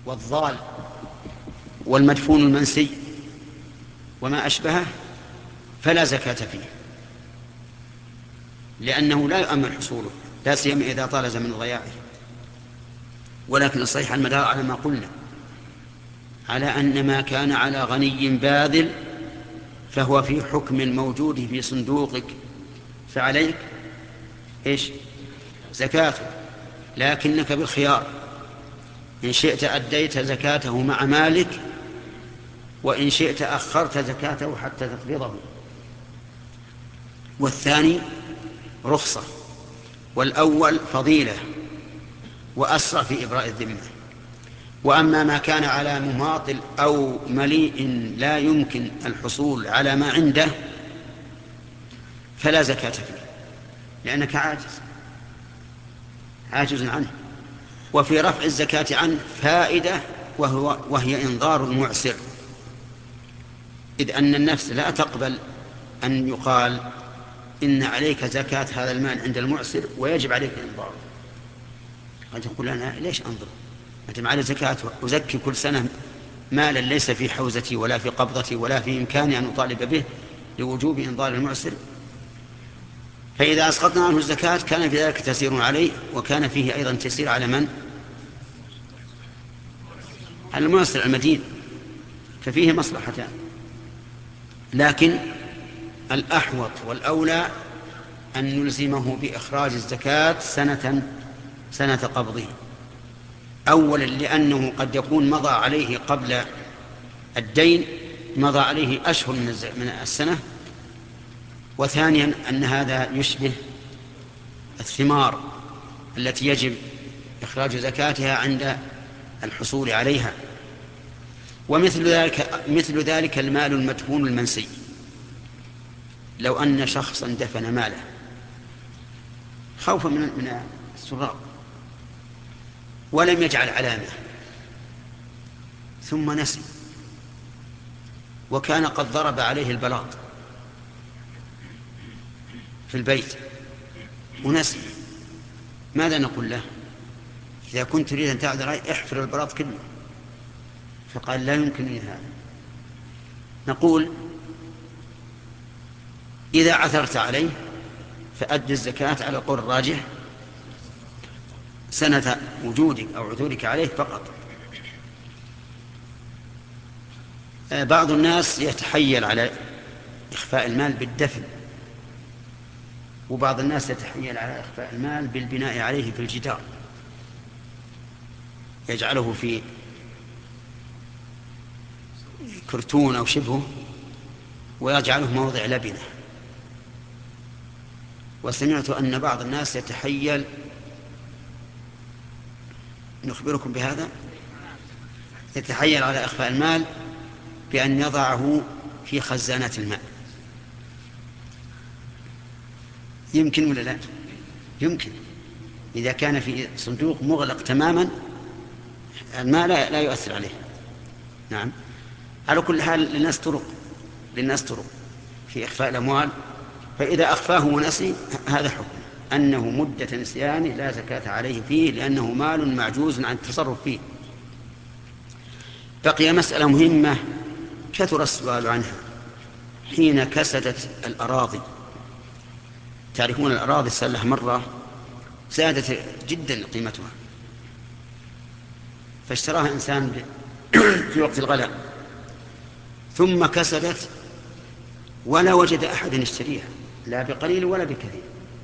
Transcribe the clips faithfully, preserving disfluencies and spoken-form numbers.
والضال والمدفون المنسي وما أشبهه فلا زكاة فيه، لأنه لا يؤمن حصوله، لا سيما إذا طال زمن ضياعه. ولكن الصحيح المدار على ما قلنا، على أن ما كان على غني باذل فهو في حكم الموجود في صندوقك، فعليك إيش؟ زكاته، لكنك بالخيار، إن شئت أديت زكاته مع مالك، وإن شئت أخرت زكاته حتى تقبضه. والثاني رخصة، والأول فضيلة وأسرع في إبراء الذمة. وأما ما كان على مماطل أو مليء لا يمكن الحصول على ما عنده فلا زكاة فيه، لأنك عاجز عاجز عنه. وفي رفع الزكاة عنه فائدة، وهو وهي إنظار المعسر، إذ أن النفس لا تقبل أن يقال إن عليك زكاة هذا المال عند المعسر ويجب عليك إنظاره. قد يقول أنا ليش أنظر؟ أنت معي زكاة أزكي كل سنة مالا ليس في حوزتي ولا في قبضتي ولا في إمكاني أن أطالب به لوجوب إنظار المعسر. فإذا أسقطنا عنه الزكاة كان في ذلك تسير عليه، وكان فيه أيضا تسير على من؟ على المعسر المدين، ففيه مصلحتان. لكن الأحوط والأولى أن نلزمه بإخراج الزكاة سنة سنة قبضه، أولا لأنه قد يكون مضى عليه قبل الدين مضى عليه أشهر من السنة، وثانيا أن هذا يشبه الثمار التي يجب إخراج زكاتها عند الحصول عليها. ومثل ذلك مثل ذلك المال المدفون المنسي، لو أن شخصا دفن ماله خوفا من من السراق ولم يجعل علامة ثم نسي، وكان قد ضرب عليه البلاط في البيت ونسي، ماذا نقول له؟ إذا كنت تريد أن تعذر احفر البلاط كله، فقال لا يمكن هذا. نقول إذا عثرت عليه فأد الزكاة على القول الراجح سنة وجودك أو عثورك عليه فقط. بعض الناس يتحيل على إخفاء المال بالدفن، وبعض الناس يتحيل على إخفاء المال بالبناء عليه في الجدار، يجعله في كرتون أو شبهه ويجعله موضع لبنة. وسمعت أن بعض الناس يتحيل، نخبركم بهذا، يتحيل على إخفاء المال بأن يضعه في خزانات الماء. يمكن ولا لا؟ يمكن. إذا كان في صندوق مغلق تماما الماء لا, لا يؤثر عليه. نعم. على كل حال للناس طرق للناس طرق في إخفاء الأموال، فإذا أخفاه ونسي هذا حكم أنه مدة نسيانه لا زكاة عليه فيه، لأنه مال معجوز عن التصرف فيه. بقي مسألة مهمة كثر السؤال عنها حين كسدت الأراضي. تعرفون الأراضي السلة مرة زادت جدا قيمتها، فاشتراها إنسان في وقت الغلاء ثم كسدت ولا وجد أحد يشتريها لا بقليل ولا بكثير،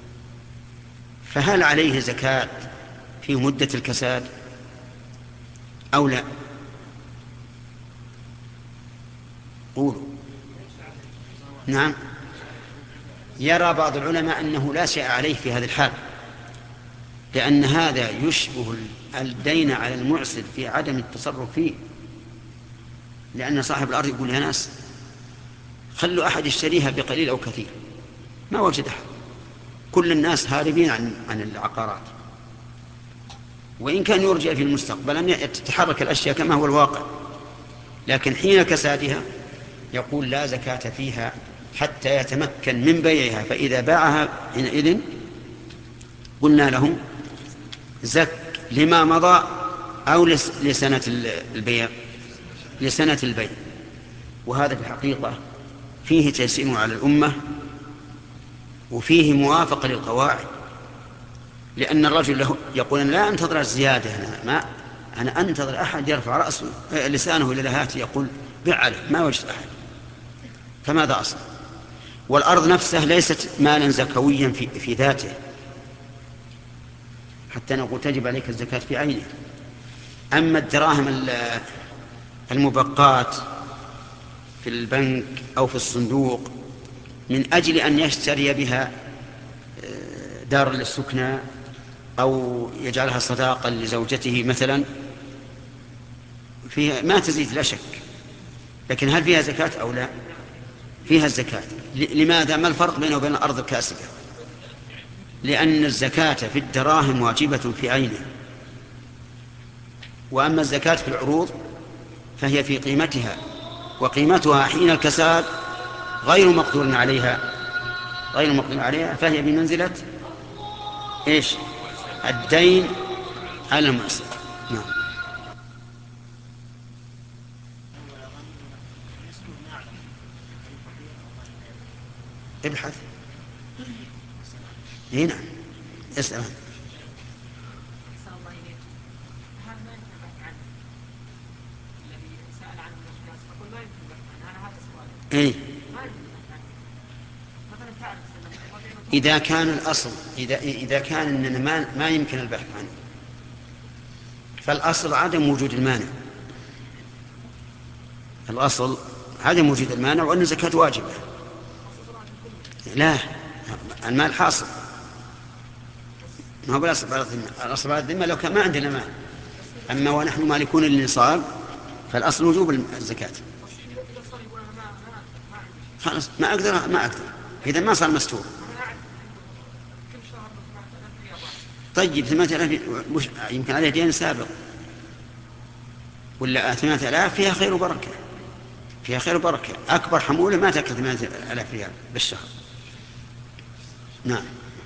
فهل عليه زكاة في مدة الكساد أو لا؟ قولوا. نعم. يرى بعض العلماء أنه لا شيء عليه في هذا الحال، لأن هذا يشبه الدين على المعسر في عدم التصرف فيه، لأن صاحب الأرض يقول يا ناس خلوا أحد يشتريها بقليل أو كثير، ما وجد أحد، كل الناس هاربين عن, عن العقارات، وإن كان يرجع في المستقبل أن تتحرك الأشياء كما هو الواقع، لكن حين كسادها يقول لا زكاة فيها حتى يتمكن من بيعها، فإذا باعها حينئذ قلنا له زك لما مضى أو لسنة البيع؟ لسنة البيع. وهذا في الحقيقة فيه تيسير على الأمة وفيه موافقة للقواعد، لأن الرجل له يقول أنا لا أنتظر الزيادة، أنا, ما أنا أنتظر أحد يرفع رأسه لسانه إلى لهاتي يقول بعله، ما وجدت أحد، فماذا أصل؟ والأرض نفسها ليست مالا زكويا في, في ذاته حتى نقول تجب عليك الزكاة في عينه. أما الدراهم المبقات في البنك أو في الصندوق من أجل أن يشتري بها دار للسكنى أو يجعلها صداقا لزوجته مثلا، فيها ما تزيد لا شك، لكن هل فيها زكاة أو لا؟ فيها الزكاة. لماذا؟ ما الفرق بينه وبين الأرض الكاسدة؟ لأن الزكاة في الدراهم واجبة في عينه، وأما الزكاة في العروض فهي في قيمتها، وقيمتها حين الكساد غير مقدور عليها غير مقدور عليها فهي بمنزلة إيش؟ الدين على المعسر. نعم. ابحث. هنا اسأل. إيه؟ إذا كان الأصل إذا إذا كان إننا ما ما يمكن البحث عنه، فالأصل عدم وجود المانع. الأصل عدم وجود المانع وأن الزكاة واجبة. لا، المال حاصل، ما هو بالأصل على الذمة. الأصل على الذمة لو كان ما عندنا مال، أما ونحن مالكون للنصاب فالأصل وجوب الزكاة. خلاص ما أقدر ما أقدر إذا ما صار مستور. طيب ثمانية آلاف يمكن عليه دين سابق، ولا ثمانية آلاف فيها خير وبركة، فيها خير وبركة. أكبر حمولة ما تأكل ثمانية آلاف ريال بالشهر. نعم.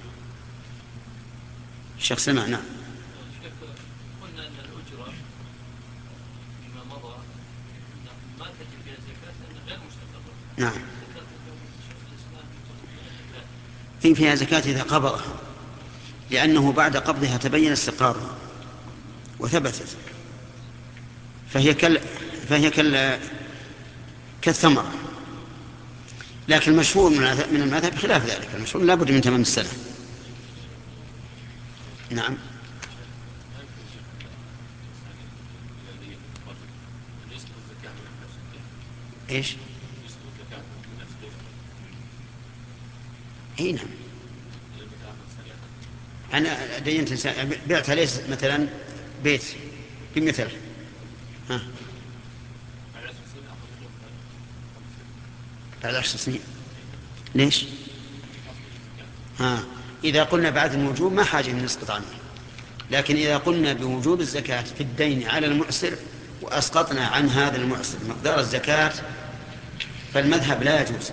الشيخ سمع. نعم. قلنا أن الأجرة فيما مضى ما تجب فيها زكاة لأنها غير مستقرة. نعم. في فيها زكاة إذا قبضها، لأنه بعد قبضها تبين استقرارها وثبتت، فهي كال فهي كال كالثمرة. لكن المشهور من المذهب خلاف ذلك، المشهور لا بد من تمام السنة. نعم. ايش؟ اي نعم. انا دينت انسان بعت ليس مثلا بيت بمثل ها بعد عشر سنين. ليش؟ ها إذا قلنا بعد الوجوب ما حاجة أن نسقط عنه، لكن إذا قلنا بوجوب الزكاة في الدين على المعسر وأسقطنا عن هذا المعسر مقدار الزكاة فالمذهب لا يجوز،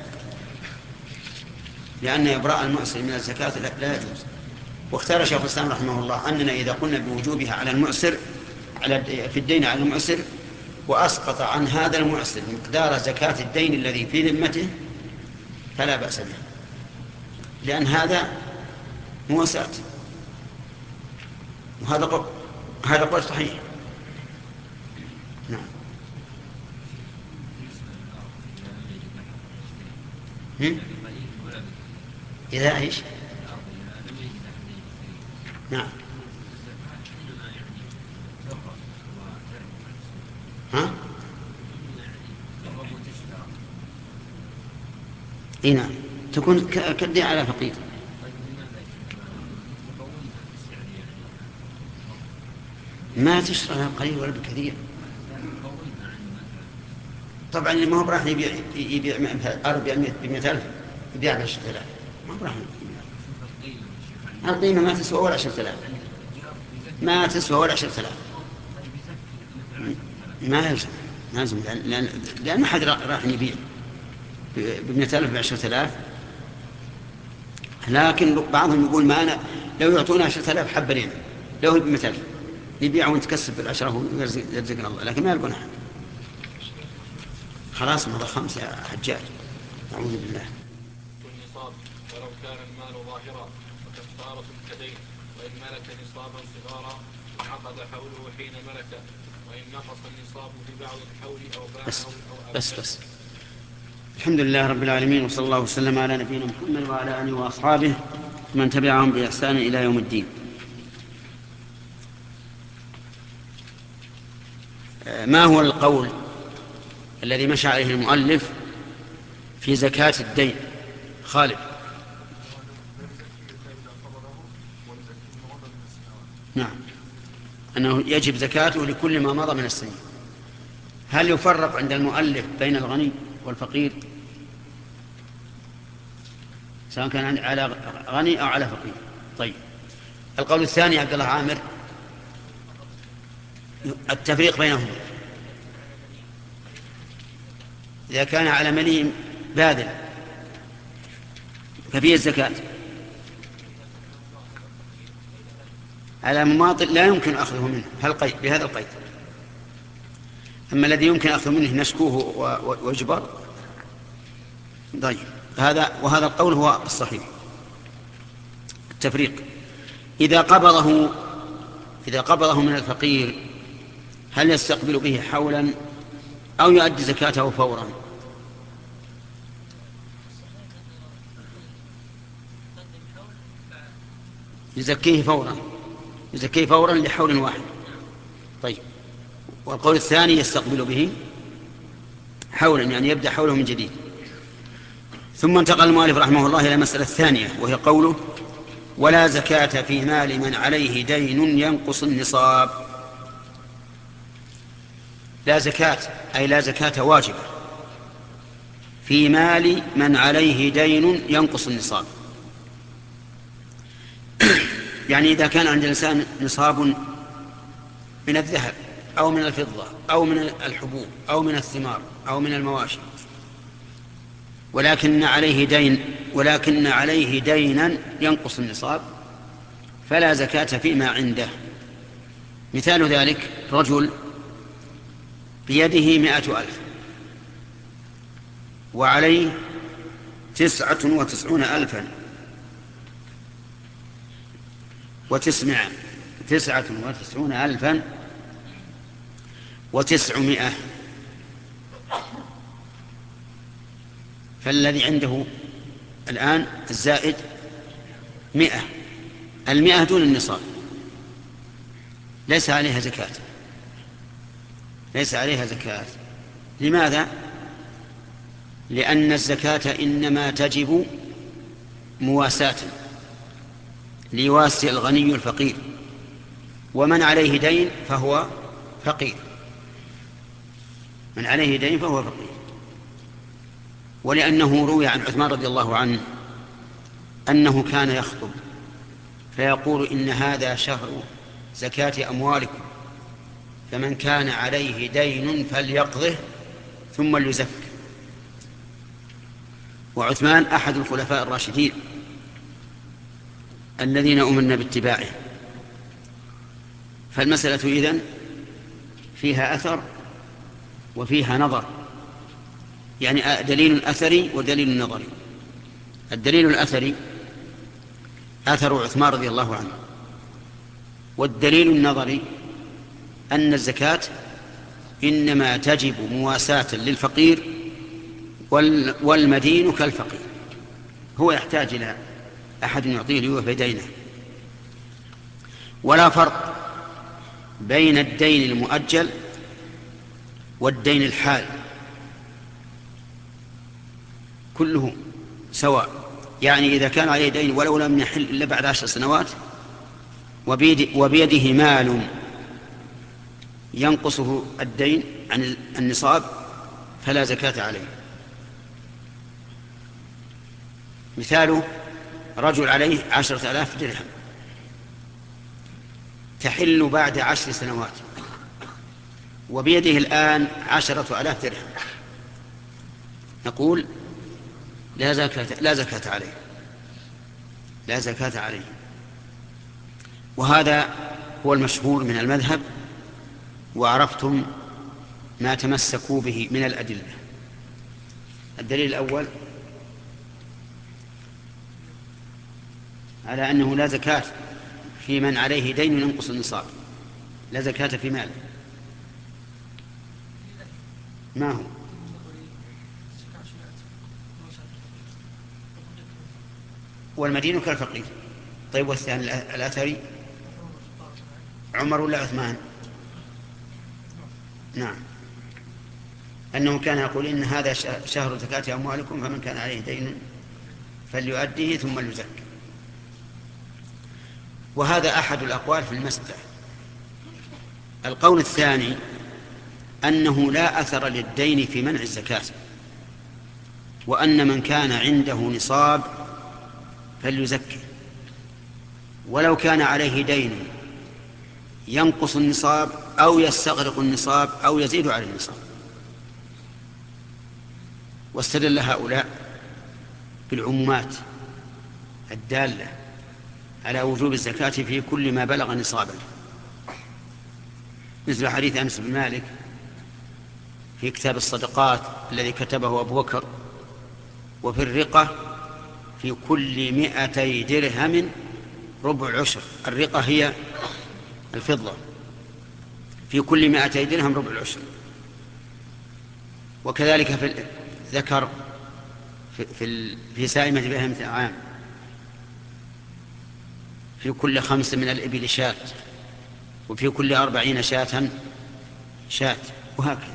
لأن إبراء المعسر من الزكاة لا يجوز. واختار شيخ الإسلام رحمه الله أننا إذا قلنا بوجوبها على المعسر على في الدين على المعسر وأسقط عن هذا المعسر مقدار زكاة الدين الذي في ذمته فلا بأس به، لأن هذا مواساة، وهذا قول هذا قول صحيح. نعم. هم؟ إذا إيش؟ نعم. ها؟ إيه نعم، تكون كالدين على فقير. ما تشترى قليل ولا بكثير. طبعا اللي ما هو براح يبيع يبيع أربعة بمئة ألف يبيع بعشرة آلاف، ما براح. القيمة ما تسوى ولا عشرة آلاف، ما تسوى ولا عشرة آلاف. ما يلزم ما يلزم لأن لأن ما حد راح يبيع بمئة ألف بعشرة آلاف. لكن بعضهم يقول ما أنا لو يعطونا عشرة آلاف حبة لنا لو هي بمئة ألف يبيع وانت تكسب بالعشرة ويرزقنا الله، لكن ما يلقون أحد. خلاص مضى خمسة يا حجاج، أعوذ بالله. النصاب ولو كان المال ظاهرا فكفارة كدين، وإن ملك نصابا صغارا انعقد حوله حين ملك، وإن نقص النصاب في بعض الحول أو باعه بس أو بس بس الحمد لله رب العالمين، وصلى الله وسلم على نبينا محمد وعلى آله وأصحابه من تبعهم بإحسان إلى يوم الدين. ما هو القول الذي مشى عليه المؤلف في زكاة الدين؟ خالد. نعم، أنه يجب زكاته لكل ما مضى من السنين. هل يفرق عند المؤلف بين الغني والفقير، سواء كان على غني أو على فقير؟ طيب، القول الثاني عبد الله عامر التفريق بينهم. إذا كان على مليء باذل ففيه الزكاة، على مماطل لا يمكن أخذه منه هالقيد بهذا القيد. أما الذي يمكن أخذه منه نشكوه ويجبر. طيب، هذا وهذا القول هو الصحيح التفريق. إذا قبضه إذا قبضه من الفقير هل يستقبل به حولا أو يؤدي زكاته فورا؟ يزكيه فورا يزكيه فورا لحول واحد. طيب، والقول الثاني يستقبل به حولا، يعني يبدأ حوله من جديد. ثم انتقل المؤلف رحمه الله إلى مسألة ثانية، وهي قوله ولا زكاة في مال من عليه دين ينقص النصاب. لا زكاة أي لا زكاة واجبة في مال من عليه دين ينقص النصاب. يعني إذا كان عند الإنسان نصاب من الذهب أو من الفضة أو من الحبوب أو من الثمار أو من المواشي، ولكن عليه دين ولكن عليه دينا ينقص النصاب، فلا زكاة فيما عنده. مثال ذلك رجل بيده مائة ألف وعليه تسعة وتسعون ألفا وتسمع تسعة وتسعون ألفا وتسعمائة، فالذي عنده الآن الزائد مئة، المئة دون النصاب ليس عليها زكاة ليس عليها زكاة. لماذا؟ لأن الزكاة إنما تجب مواساة، ليواسي الغني الفقير، ومن عليه دين فهو فقير من عليه دين فهو فقير. ولأنه روي عن عثمان رضي الله عنه أنه كان يخطب فيقول إن هذا شهر زكاة أموالكم، فمن كان عليه دين فليقضه ثم ليزك. وعثمان أحد الخلفاء الراشدين الذين أمرنا باتباعه، فالمسألة إذن فيها أثر وفيها نظر، يعني دليل أثري ودليل نظري. الدليل الأثري أثر عثمان رضي الله عنه، والدليل النظري أن الزكاة إنما تجب مواساة للفقير والمدين كالفقير، هو يحتاج إلى أحد يعطيه ليوفي دينه. ولا فرق بين الدين المؤجل والدين الحال، كله سواء. يعني إذا كان عليه دين ولو لم يحل إلا بعد عشر سنوات وبيده مال ينقصه الدين عن النصاب فلا زكاة عليه. مثاله رجل عليه عشرة آلاف درهم تحل بعد عشر سنوات وبيده الآن عشرة آلاف درهم، نقول لا زكاة لا زكاة عليه لا زكاة عليه. وهذا هو المشهور من المذهب، وعرفتم ما تمسكوا به من الأدلة. الدليل الأول على أنه لا زكاة في من عليه دين ينقص النصاب، لا زكاة في مال. ما هو؟ والمدين كالفقير. طيب والثاني الأثري عمر ولا عثمان؟ نعم، أنه كان يقول إن هذا شهر زكاة أموالكم فمن كان عليه دين فليؤديه ثم ليزكي. وهذا أحد الأقوال في المسألة. القول الثاني أنه لا أثر للدين في منع الزكاة، وأن من كان عنده نصاب فليزكي، ولو كان عليه دين ينقص النصاب أو يستغرق النصاب أو يزيد على النصاب. واستدل هؤلاء بالعمومات الدالة على وجوب الزكاة في كل ما بلغ نصابا، مثل حديث أنس بن مالك في كتاب الصدقات الذي كتبه أبو بكر: وفي الرقة في كل مئتي درهم ربع العشر. الرقة هي الفضة. في كل مئتي درهم ربع العشر. وكذلك في الذكر في, في, في سائمة بهيمة عام في كل خمس من الإبل شاة، وفي كل أربعين شاة شاة، وهكذا.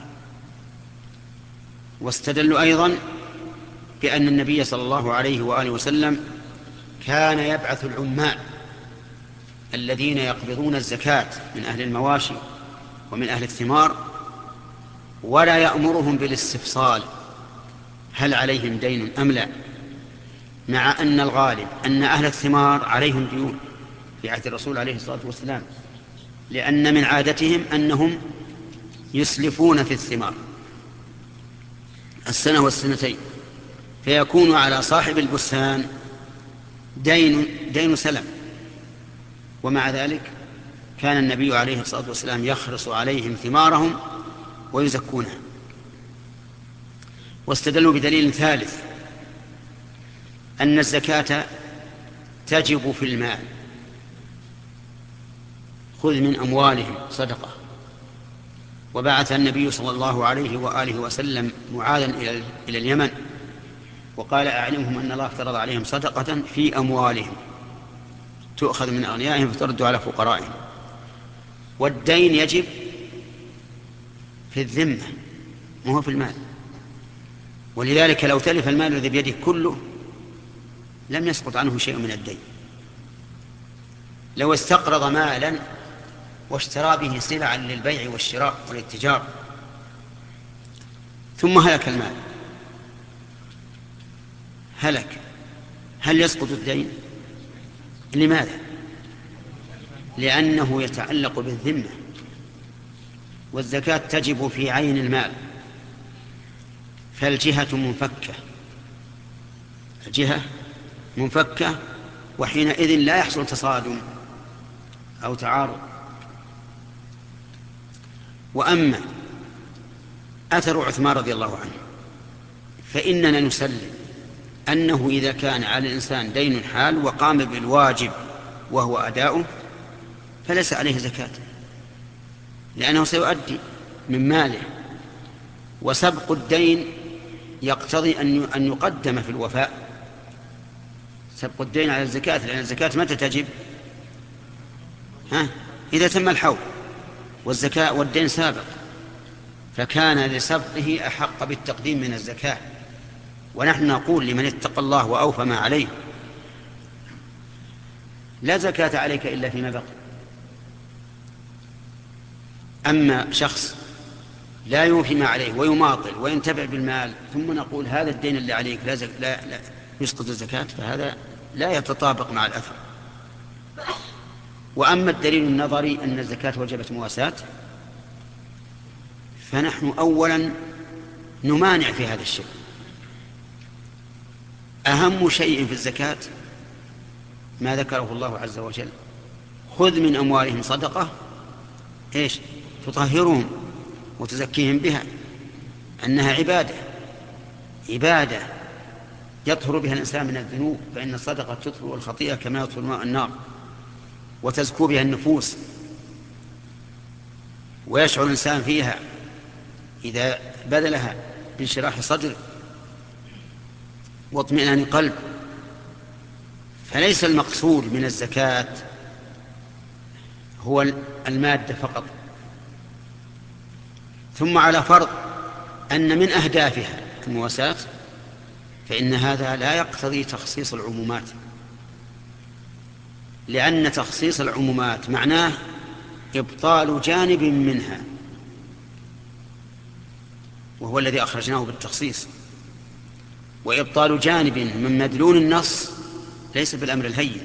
واستدلوا أيضا بأن النبي صلى الله عليه وآله وسلم كان يبعث العمال الذين يقبضون الزكاة من أهل المواشي ومن أهل الثمار، ولا يأمرهم بالاستفصال هل عليهم دين أم لا، مع أن الغالب أن أهل الثمار عليهم ديون في عهد الرسول عليه الصلاة والسلام، لأن من عادتهم أنهم يسلفون في الثمار السنة والسنتين، فيكون على صاحب البستان دين, دين سلم. ومع ذلك كان النبي عليه الصلاة والسلام يخرص عليهم ثمارهم ويزكونها. واستدلوا بدليل ثالث أن الزكاة تجب في المال: خذ من أموالهم صدقة. وبعث النبي صلى الله عليه وآله وسلم معاذا إلى اليمن وقال: أعلمهم أن الله افترض عليهم صدقة في أموالهم تؤخذ من أغنيائهم فترد على فقرائهم. والدين يجب في الذمة وهو في المال، ولذلك لو تلف المال الذي بيده كله لم يسقط عنه شيء من الدين. لو استقرض مالا واشترى به سلعا للبيع والشراء والاتجار ثم هلك المال، هلك، هل يسقط الدين؟ لماذا؟ لأنه يتعلق بالذمة، والزكاة تجب في عين المال، فالجهة منفكة، الجهة منفكة، وحينئذ لا يحصل تصادم أو تعارض. وأما أثر عثمان رضي الله عنه فإننا نسلم أنه إذا كان على الإنسان دين حال وقام بالواجب وهو أداؤه فليس عليه زكاة، لأنه سيؤدي من ماله، وسبق الدين يقتضي أن يقدم في الوفاء. سبق الدين على الزكاة، لأن الزكاة متى تجب؟ ها؟ إذا تم الحول، والزكاة والدين سابق، فكان لسبقه أحق بالتقديم من الزكاة. ونحن نقول لمن اتقى الله وأوفى ما عليه: لا زكاة عليك إلا فيما بقي. أما شخص لا يوفي ما عليه ويماطل وينتفع بالمال ثم نقول هذا الدين اللي عليك لا, زك... لا... لا يسقط الزكاة، فهذا لا يتطابق مع الأثر. وأما الدليل النظري أن الزكاة وجبت مواساة، فنحن أولا نمانع في هذا الشيء. أهم شيء في الزكاة ما ذكره الله عز وجل: خذ من أموالهم صدقة إيش تطهرهم وتزكيهم بها، أنها عبادة عبادة يطهر بها الإنسان من الذنوب، فإن الصدقة تطهر الخطيئة كما يطهر الماء النار، وتزكو بها النفوس، ويشعر الإنسان فيها إذا بذلها بانشراح صدر واطمئنان قلب. فليس المقصود من الزكاة هو المادة فقط. ثم على فرض أن من أهدافها المواساة، فإن هذا لا يقتضي تخصيص العمومات، لأن تخصيص العمومات معناه إبطال جانب منها، وهو الذي أخرجناه بالتخصيص. وإبطال جانب من مدلول النص ليس بالأمر الهين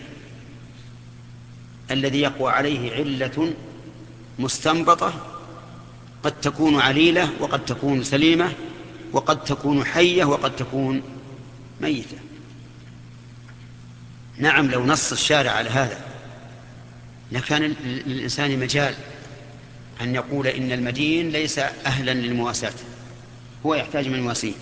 الذي يقوى عليه علة مستنبطة، قد تكون عليلة وقد تكون سليمة وقد تكون حية وقد تكون ميتة. نعم، لو نص الشارع على هذا لكان للإنسان مجال أن يقول إن المدين ليس أهلا للمواساة، هو يحتاج من واسيه.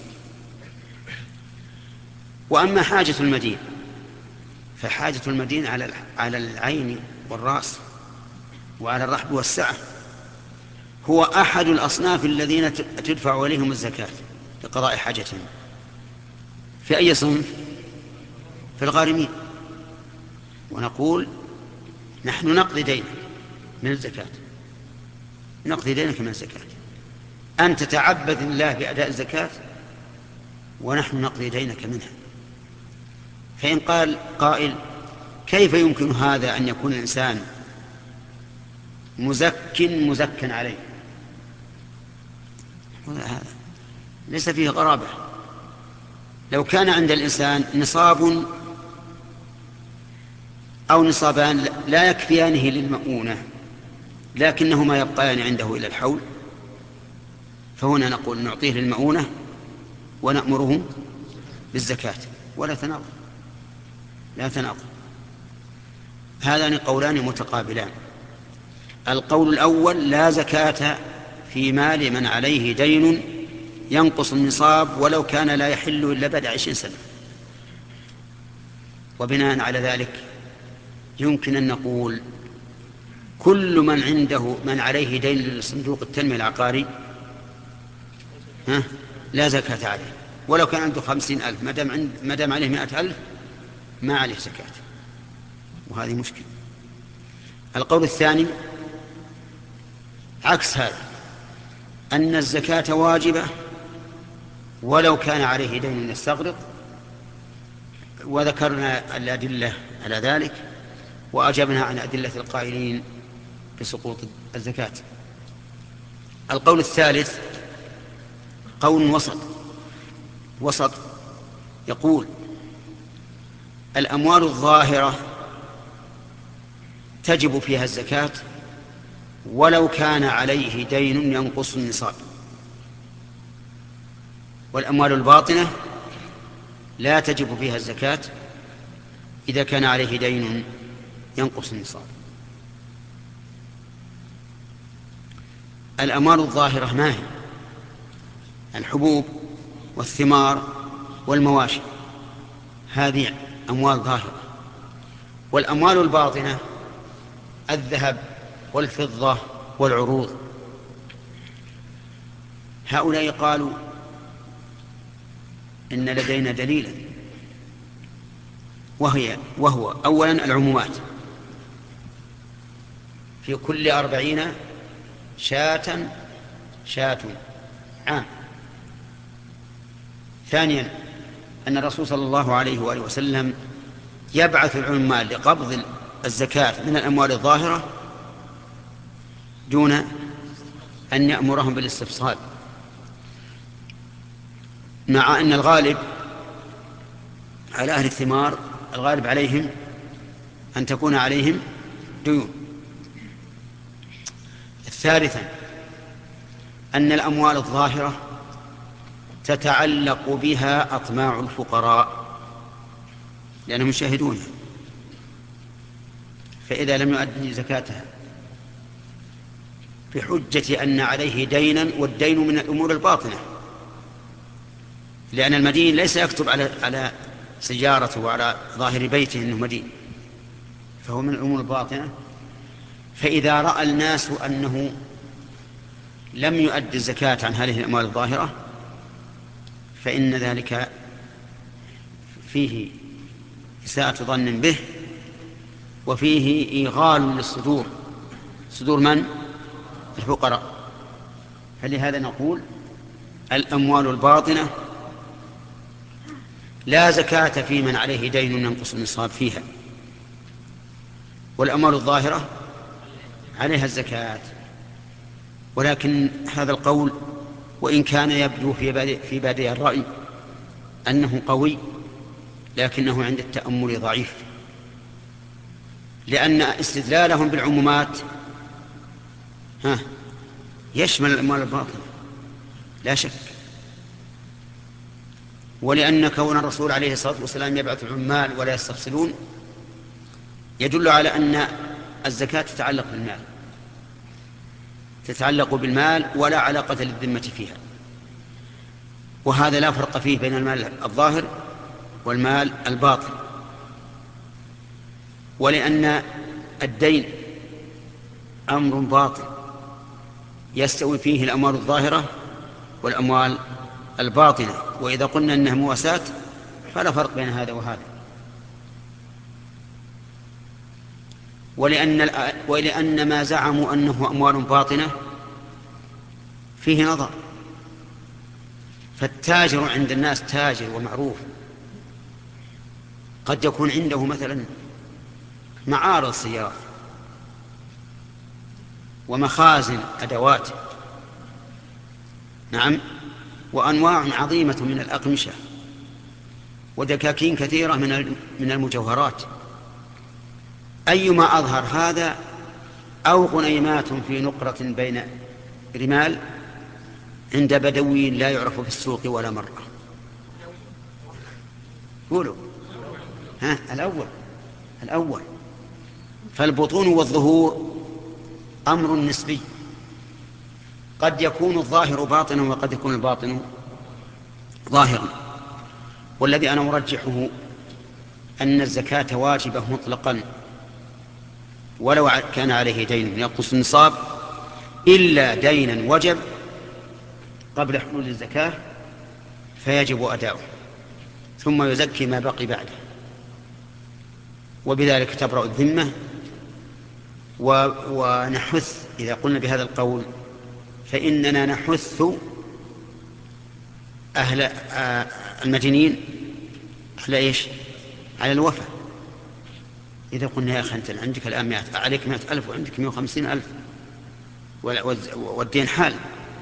وأما حاجة المدين فحاجة المدين على على العين والرأس وعلى الرحب والسعة، هو أحد الأصناف الذين تدفع عليهم الزكاة لقضاء حاجتهم. في أي صنف؟ في الغارمين. ونقول نحن نقضي دينك من الزكاة، نقضي دينك من الزكاة، أنت تتعبد الله بأداء الزكاة ونحن نقضي دينك منها. فإن قال قائل كيف يمكن هذا أن يكون الإنسان مزك مزكا عليه؟ هذا ليس فيه غرابة. لو كان عند الإنسان نصاب أو نصابان لا يكفيانه للمؤونة لكنهما يبقيان عنده إلى الحول، فهنا نقول نعطيه للمؤونة ونأمره بالزكاة، ولا تناقض لا تناقض. هذان قولان متقابلان. القول الأول لا زكاة في مال من عليه دين ينقص النصاب ولو كان لا يحل إلا بعد عشرين سنة. وبناء على ذلك يمكن أن نقول كل من عنده من عليه دين لصندوق التنمية العقاري ها لا زكاة عليه، ولو كان عنده خمسين ألف ما دام عليه مائة ألف ما عليه زكاة، وهذه مشكلة. القول الثاني عكس هذا، أن الزكاة واجبة ولو كان عليه دين يستغرق، وذكرنا الأدلة على ذلك وأجبنا عن أدلة القائلين بسقوط الزكاة. القول الثالث قول وسط وسط يقول الأموال الظاهرة تجب فيها الزكاة ولو كان عليه دين ينقص النصاب، والأموال الباطنة لا تجب فيها الزكاة إذا كان عليه دين ينقص النصاب. الأموال الظاهرة ما هي؟ الحبوب والثمار والمواشي، هذه أموال ظاهرة. والأموال الباطنة الذهب والفضة والعروض. هؤلاء قالوا إن لدينا دليلا، وهي وهو أولا العمومات، في كل أربعين شاة شاة عام. ثانيا أن الرسول صلى الله عليه وآله وسلم يبعث العمال لقبض الزكاة من الأموال الظاهرة دون أن يأمرهم بالاستفصال، مع أن الغالب على أهل الثمار الغالب عليهم أن تكون عليهم ديون. ثالثا أن الأموال الظاهرة تتعلق بها أطماع الفقراء لأنهم يشاهدونها. فإذا لم يؤدي زكاتها بحجة أن عليه دينا، والدين من الأمور الباطنة، لأن المدين ليس يكتب على على سيارته وعلى ظاهر بيته أنه مدين، فهو من الأمور الباطنة. فإذا رأى الناس أنه لم يؤدي الزكاة عن هذه الأموال الظاهرة فإن ذلك فيه إساءة ظن به، وفيه إيغال للصدور، صدور من؟ الفقراء. فلهذا نقول الأموال الباطنة لا زكاة في من عليه دين ينقص النصاب فيها، والأموال الظاهرة عليها الزكاة. ولكن هذا القول وإن كان يبدو في بادئ الرأي أنه قوي، لكنه عند التأمل ضعيف، لأن استدلالهم بالعمومات ها يشمل الأموال الباطنة لا شك، ولأن كون الرسول عليه الصلاة والسلام يبعث العمال ولا يستفصلون يدل على أن الزكاة تتعلق بالمال، تتعلق بالمال ولا علاقة للذمة فيها، وهذا لا فرق فيه بين المال الظاهر والمال الباطن. ولأن الدين أمر باطن يستوي فيه الأموال الظاهرة والأموال الباطنة، وإذا قلنا أنها مواساة فلا فرق بين هذا وهذا. ولأن, ولأن ما زعموا أنه أموال باطنة فيه نظر، فالتاجر عند الناس تاجر ومعروف، قد يكون عنده مثلا معارض سيارات ومخازن أدوات، نعم، وأنواع عظيمة من الأقمشة ودكاكين كثيرة من المجوهرات، أيما أظهر هذا أو غنيمات في نقرة بين رمال عند بدوي لا يعرف في السوق ولا مرة. قولوا ها الأول الأول فالبطون والظهور أمر نسبي، قد يكون الظاهر باطنا وقد يكون الباطن ظاهرا، والذي أنا أرجحه أن الزكاة واجبة مطلقا ولو كان عليه دين ينقص النصاب، إلا دينا وجب قبل حلول الزكاة فيجب أداؤه ثم يزكي ما بقي بعده، وبذلك تبرأ الذمة. ونحث إذا قلنا بهذا القول فإننا نحث أهل المدينين على إيش؟ على الوفاء. إذا قلنا يا أخي أنت عندك الآن مئة عليك مئة ألف وعندك مئة وخمسين ألف والدين حال،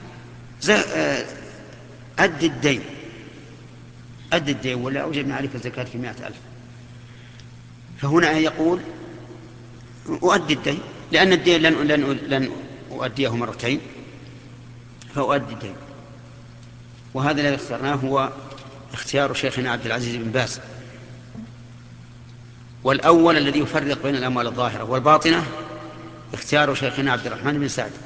أد الدين أد الدين ولا أوجبنا عليك الزكاة في مئة ألف، فهنا يقول أؤدي الدين، لأن الدين لن, لن, لن أؤديه مرتين فأؤدي الدين. وهذا الذي اخترناه هو اختيار شيخنا عبد العزيز بن باز. والأول الذي يفرق بين الأموال الظاهرة والباطنة اختيار شيخنا عبد الرحمن بن سعد.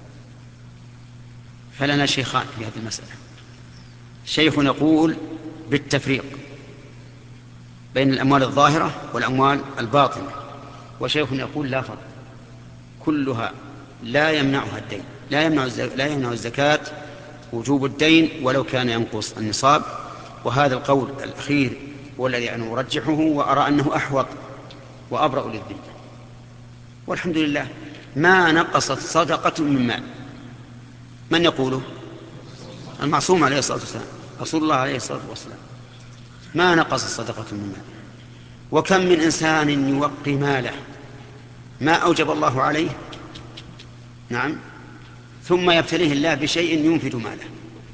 فلنا شيخان في هذه المسألة، شيخ يقول بالتفريق بين الأموال الظاهرة والأموال الباطنة، وشيخ يقول لا فرق، كلها لا يمنعها الدين، لا يمنع لا يمنع الزكاة وجوب الدين ولو كان ينقص النصاب. وهذا القول الأخير هو الذي أنا أرجحه وأرى أنه أحوط وأبرأ للذمة. والحمد لله ما نقصت صدقة من مال. من يقوله؟ المعصوم عليه الصلاة والسلام، رسول الله عليه الصلاة والسلام، ما نقصت صدقة من مال. وكم من إنسان يوقي ماله ما أوجب الله عليه، نعم، ثم يبتليه الله بشيء ينفد ماله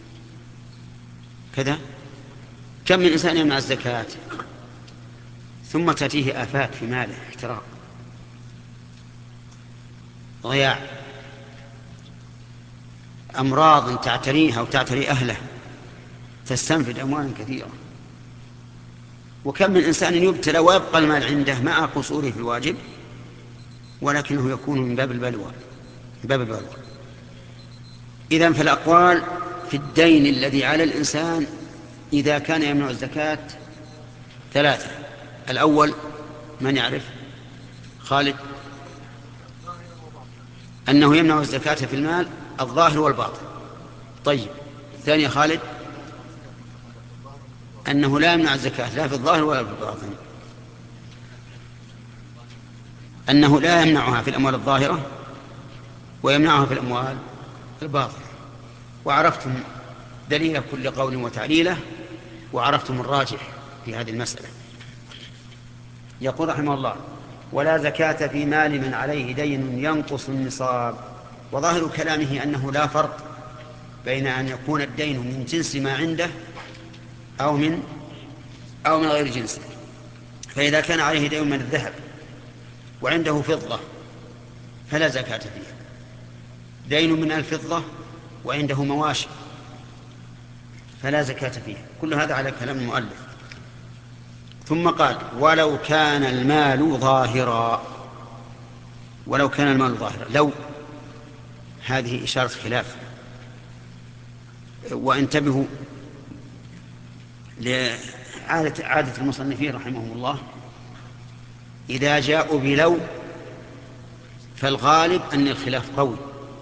كذا. كم من إنسان يمنع الزكاة ثم تأتيه آفات في ماله، احتراق، ضياع، أمراض تعتريها وتعتري أهله، تستنفد أموالا كثيرة. وكم من إنسان يبتلى ويبقى المال عنده مع قصوره في الواجب ولكنه يكون من باب البلوى من باب البلوى. إذن فالأقوال في الدين الذي على الإنسان إذا كان يمنع الزكاة ثلاثة. الأول من يعرف؟ خالد. أنه يمنع الزكاة في المال الظاهر والباطن. طيب الثاني خالد أنه لا يمنع الزكاة لا في الظاهر ولا في الباطن، أنه لا يمنعها في الأموال الظاهرة ويمنعها في الأموال الباطنة. وعرفتم دليل كل قول وتعليله وعرفتم الراجح في هذه المسألة. يقول رحمه الله: ولا زكاة في مال من عليه دين ينقص النصاب. وظاهر كلامه أنه لا فرق بين أن يكون الدين من جنس ما عنده أو من أو من غير جنسه. فإذا كان عليه دين من الذهب وعنده فضة فلا زكاة فيها. دين من الفضة وعنده مواشي فلا زكاة فيها. كل هذا على كلام المؤلف. ثم قال: ولو كان المال ظاهرا. ولو كان المال ظاهرا، لو هذه إشارة خلاف. وانتبهوا لعادة عادة المصنفين رحمهم الله، إذا جاءوا بلو فالغالب أن الخلاف قوي.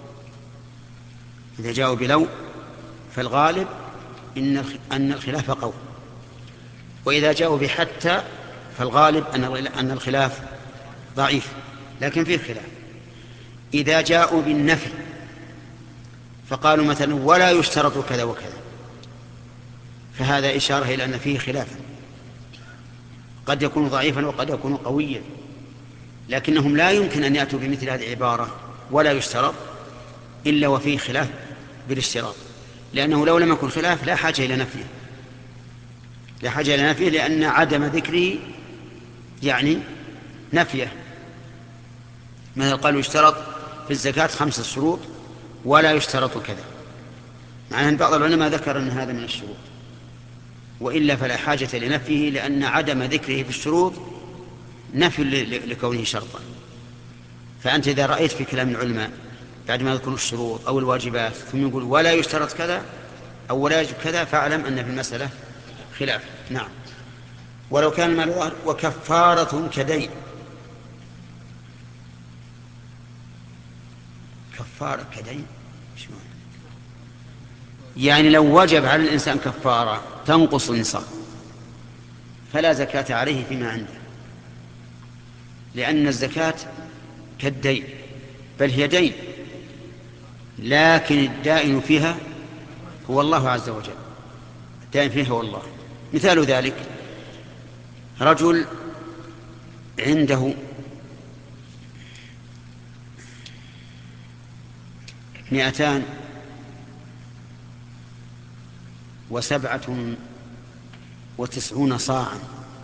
إذا جاءوا بلو فالغالب أن الخلاف قوي، وإذا جاءوا بحتى فالغالب أن الخلاف ضعيف. لكن فيه خلاف. إذا جاءوا بالنفي فقالوا مثلا ولا يشترط كذا وكذا، فهذا إشارة إلى أن فيه خلافا، قد يكون ضعيفا وقد يكون قويا. لكنهم لا يمكن أن يأتوا بمثل هذه العبارة ولا يشترط إلا وفيه خلاف بالاشتراط، لأنه لو لم يكن خلاف لا حاجة إلى نفيه لا حاجة إلى نفيه لأن عدم ذكره يعني نفيه. مثل قالوا يشترط في الزكاة خمسة شروط ولا يشترط كذا، مع أن بعض العلماء ذكر أن هذا من الشروط، وإلا فلا حاجة لنفيه لأن عدم ذكره في الشروط نفي لكونه شرطا. فأنت إذا رأيت في كلام العلماء بعد ما يذكروا الشروط أو الواجبات ثم يقول ولا يشترط كذا أو ولا يجب كذا فاعلم أن في المسألة خلاف. نعم. ولو كان المال ظاهر. وكفارة كدين. كفارة كدين شلون؟ يعني لو وجب على الإنسان كفارة تنقص النصاب فلا زكاة عليه فيما عنده، لأن الزكاة كالدين، بل هي دين، لكن الدائن فيها هو الله عز وجل. الدائن فيها هو الله. مثال ذلك رجل عنده مئتان وسبعة وتسعون صاعا،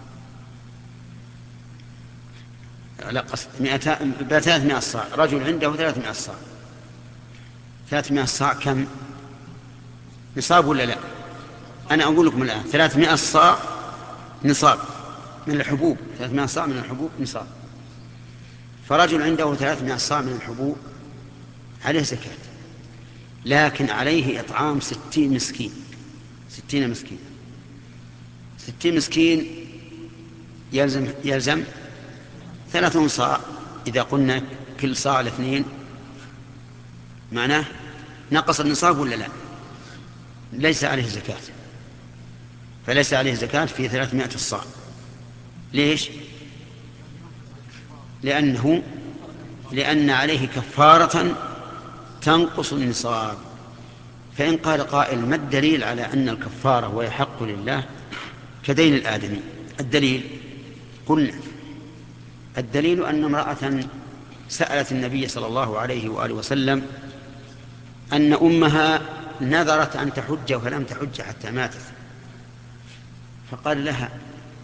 لا قصد مئتان بثلاثمائة صاع. رجل عنده ثلاثمائة صاع. ثلاثمائة صاع كم نصاب ولا لا؟ أنا أقول لكم الآن ثلاثمائة صاع نصاب من الحبوب. ثلاثمائة صاع من الحبوب نصاب. فرجل عنده ثلاثمائة صاع من الحبوب عليه زكاة، لكن عليه إطعام ستين مسكين. ستين مسكين ستين مسكين يلزم يلزم ثلاثون صاع. إذا قلنا كل صاع لاثنين معناه نقص النصاب ولا لا؟ ليس عليه زكاة. فليس عليه زكاة في ثلاثمائة الصاع. ليش؟ لأنه لأن عليه كفارة تنقص النصاب. فإن قال قائل ما الدليل على أن الكفارة وهي حق لله كدين الآدمي؟ الدليل قلنا الدليل أن امرأة سألت النبي صلى الله عليه وآله وسلم أن أمها نذرت أن تحج فلم تحج حتى ماتت، فقال لها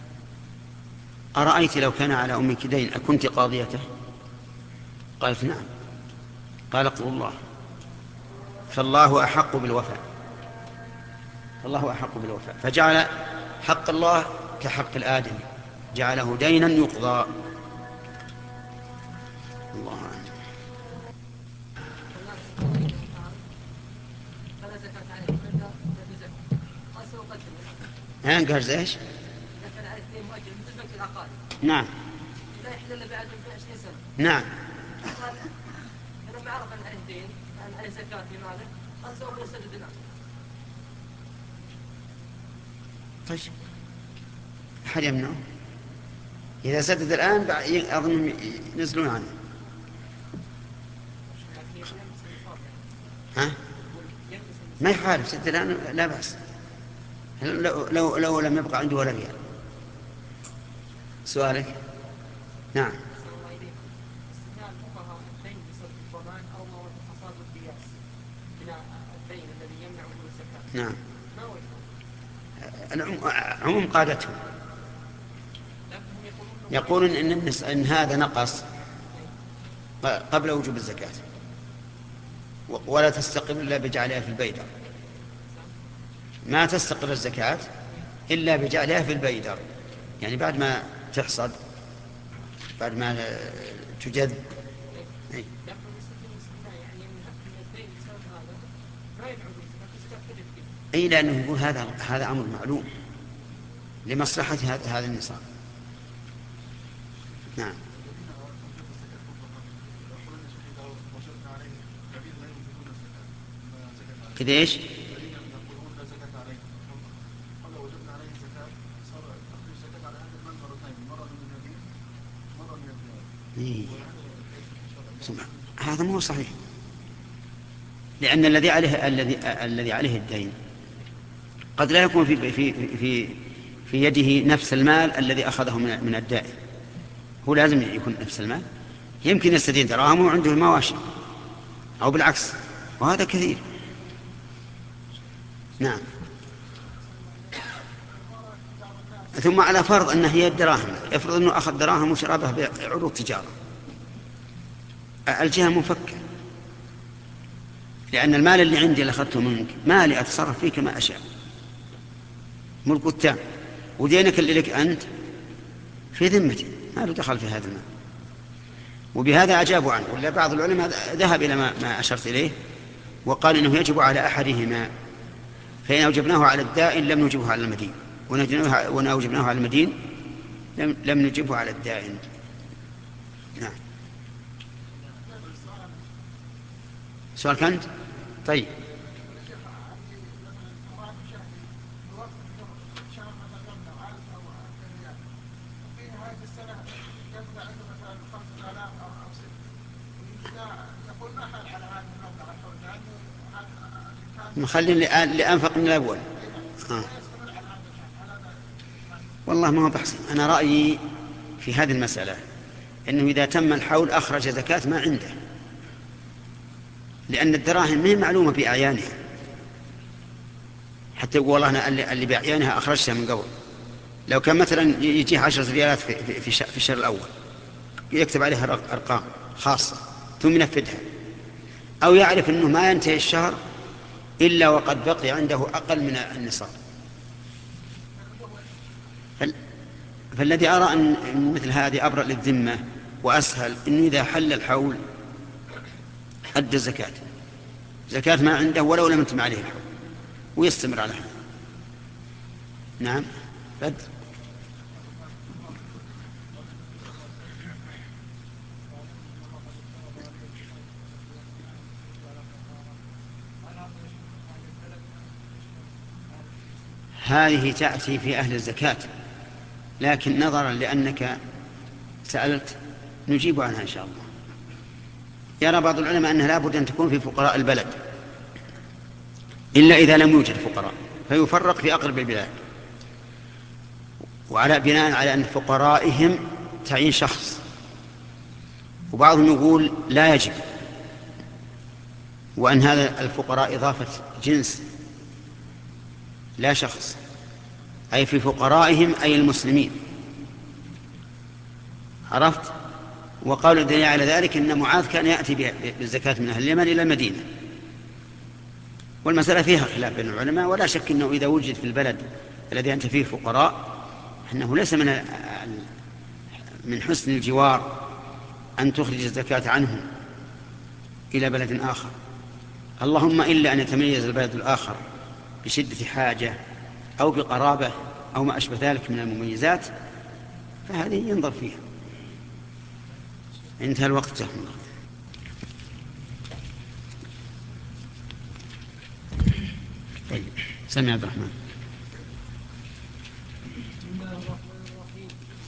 أرأيت لو كان على أمك دين أكنت قاضيته؟ قالت نعم. قال اقضوا الله، فالله أحق بالوفاء الله أحق بالوفاء فجعل حق الله كحق الآدمي، جعله دينا يقضى. الله زكاة عليه فإذا زكاة قال سأقدم الآن قال ايش؟ إذا كان عليه دين مؤجل مثل بنك العقار نعم لا يحل إلا بعد عشرين سنة. نعم قال إذا ما عرف أن عليه دين أن عليه زكاة في ماله قال سأقول سدد الآن. طيب أحد يمنعه؟ إذا سدد الآن أظن ينزلون عنه. ها؟ ما يخالف سدد الآن لا بأس لو, لو, لو لم يبقى عنده ولا ريال. سؤالك؟ نعم. نعم عموم قادتهم يقولون إن, النس... إن هذا نقص قبل وجوب الزكاة ولا تستقر إلا بجعلها في البيدر. ما تستقر الزكاة إلا بجعلها في البيدر، يعني بعد ما تحصد بعد ما تجد. أي. أي لأنه يقول هذا هذا أمر معلوم لمصلحة هذا النصاب. نعم. كده إيش؟ إيه. هذا مو صحيح، لأن الذي عليه الذي الذي عليه الدين قد لا يكون في في في في يده نفس المال الذي أخذه من من الدائن. هو لازم يكون نفس المال، يمكن يستدين دراهم وعنده المواشي أو بالعكس، وهذا كثير. نعم. ثم على فرض أن هي الدراهم، افرض أنه أخذ دراهم وشرابها بعروض تجارة، الجهة منفكة، لأن المال اللي عندي اللي أخذته منك مالي أتصرف فيه كما أشاء، ملك التام، ودينك اللي لك أنت في ذمتي ما له دخل في هذا المال. وبهذا أجابوا عنه. ولا بعض العلماء ذهب إلى ما, ما أشرت إليه وقال إنه يجب على أحدهما، فإن أوجبناه على الدائن لم نجبه على المدين، وإن أوجبناه على المدين لم, لم نجبه على الدائن. نعم. سؤال كنت؟ طيب. نخلي لأنفق من الأول. آه. والله ما هو بحث، أنا رأيي في هذه المسألة أنه إذا تم الحول أخرج زكاة ما عنده، لأن الدراهم ما هي معلومة بأعيانها، حتى يقول والله أنا اللي بأعيانها أخرجتها من قبل. لو كان مثلا يجي عشرة ريالات في في الشهر الأول يكتب عليها أرقام خاصة ثم ينفذها، أو يعرف أنه ما ينتهي الشهر إلا وقد بقي عنده أقل من النصاب. فالذي أرى أن مثل هذه أبرأ للذمة وأسهل، أنه إذا حل الحول أدى الزكاة، زكاة ما عنده ولو لم يتم عليه الحول، ويستمر على هذا. نعم. بدر. هذه تأتي في أهل الزكاة، لكن نظرا لأنك سألت نجيب عنها إن شاء الله. يرى بعض العلماء أنها لابد أن تكون في فقراء البلد، إلا إذا لم يوجد فقراء فيفرق في أقرب البلاد، وعلى بناء على أن فقرائهم تعين شخص. وبعضهم يقول لا يجب، وأن هذا الفقراء إضافة جنس لا شخص، أي في فقرائهم أي المسلمين. عرفت؟ وقالوا الدليل على ذلك أن معاذ كان يأتي بالزكاة من أهل اليمن إلى المدينة. والمسألة فيها خلاف بين العلماء، ولا شك أنه إذا وجد في البلد الذي أنت فيه فقراء أنه ليس من من حسن الجوار أن تخرج الزكاة عنهم إلى بلد آخر اللهم إلا أن يتميز البلد الآخر بشدة حاجة أو بقرابة أو ما أشبه ذلك من المميزات، فهذه ينظر فيها. انتهى الوقت. جزاكم الله. طيب، سمع عبد الرحمن. بسم الله الرحمن الرحيم.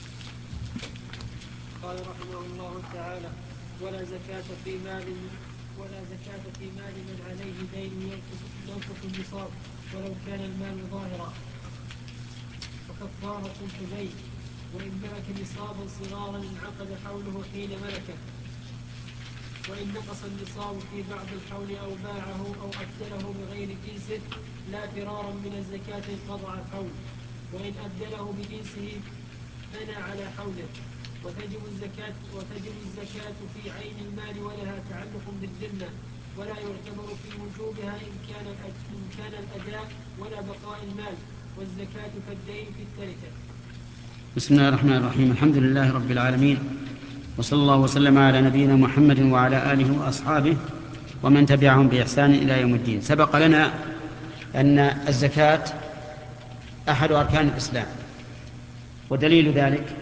قال رحمه الله تعالى: ولا زكاة في مال ولا زكاة في مال من عليه دين ينقص النصاب ولو كان المال ظاهرا، وكفارة الحدين، وإن ملك نصابا صغارا انعقد حوله حين ملكه، وإن نقص النصاب في بعض الحول أو باعه أو أبدله بغير جنسه لا فرارا من الزكاة انقطع الحول، وإن أبدله بجنسه بنى على حوله. وتجب الزكاة وتجب الزكاة في عين المال ولها تعلق بالذمة، ولا يعتبر في وجوبها إن كان إن كان الأداء ولا بقاء المال، والزكاة كالدين في التركة. بسم الله الرحمن الرحيم. الحمد لله رب العالمين، وصلى الله وسلم على نبينا محمد وعلى آله وأصحابه ومن تبعهم بإحسان إلى يوم الدين. سبق لنا أن الزكاة أحد أركان الإسلام، ودليل ذلك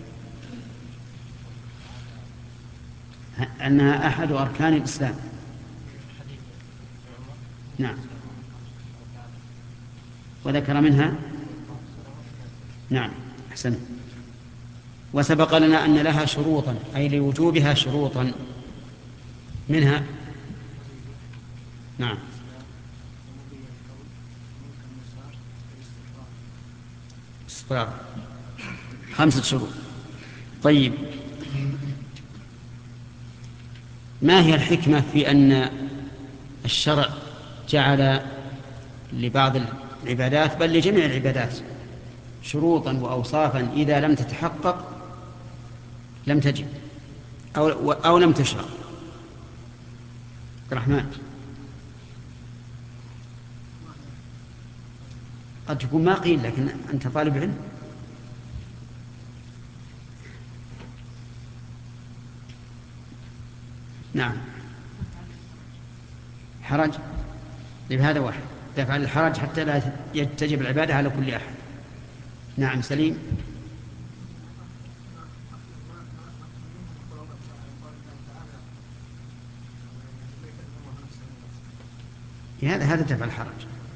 أنها أحد أركان الإسلام. نعم، وذكر منها. نعم، أحسن. وسبق لنا أن لها شروطا، أي لوجوبها شروطا، منها. نعم، استقرار، خمسة شروط. طيب، ما هي الحكمة في أن الشرع جعل لبعض العبادات بل لجميع العبادات شروطا وأوصافا إذا لم تتحقق لم تجب أو, أو لم تشرع؟ عبد الرحمن، قد تكون ما قيل، لكن أنت طالب علم. نعم، حرج. هذا واحد، دفع الحرج حتى لا تجب العبادة على كل أحد. نعم، سليم. هذا هذا دفع الحرج.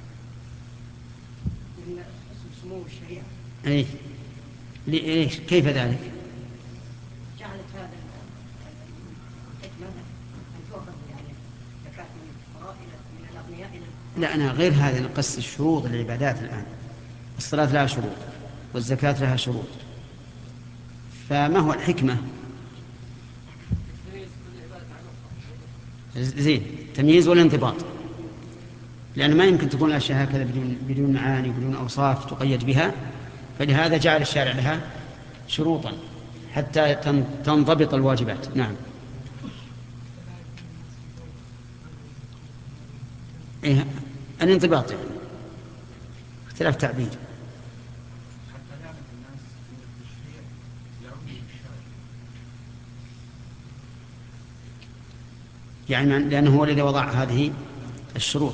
سمو الشريعة. أي ليش؟ كيف ذلك؟ جعلت هذا الحكمة أن تؤخذ يعني زكاة من الفقراء من الأغنياء إلى. لا، أنا غير هذا، نقص الشروط العبادات الآن. الصلاة لها شروط والزكاة لها شروط، فما هو الحكمة؟ زين، تمييز والانضباط، لأن ما يمكن تكون الأشياء هكذا بدون بدون معاني وبدون أوصاف تقيد بها، فلهذا جعل الشارع لها شروطا حتى تنضبط الواجبات. نعم. إيه، الانضباط يعني اختلاف تعبير. يعني لأنه هو الذي وضع هذه الشروط.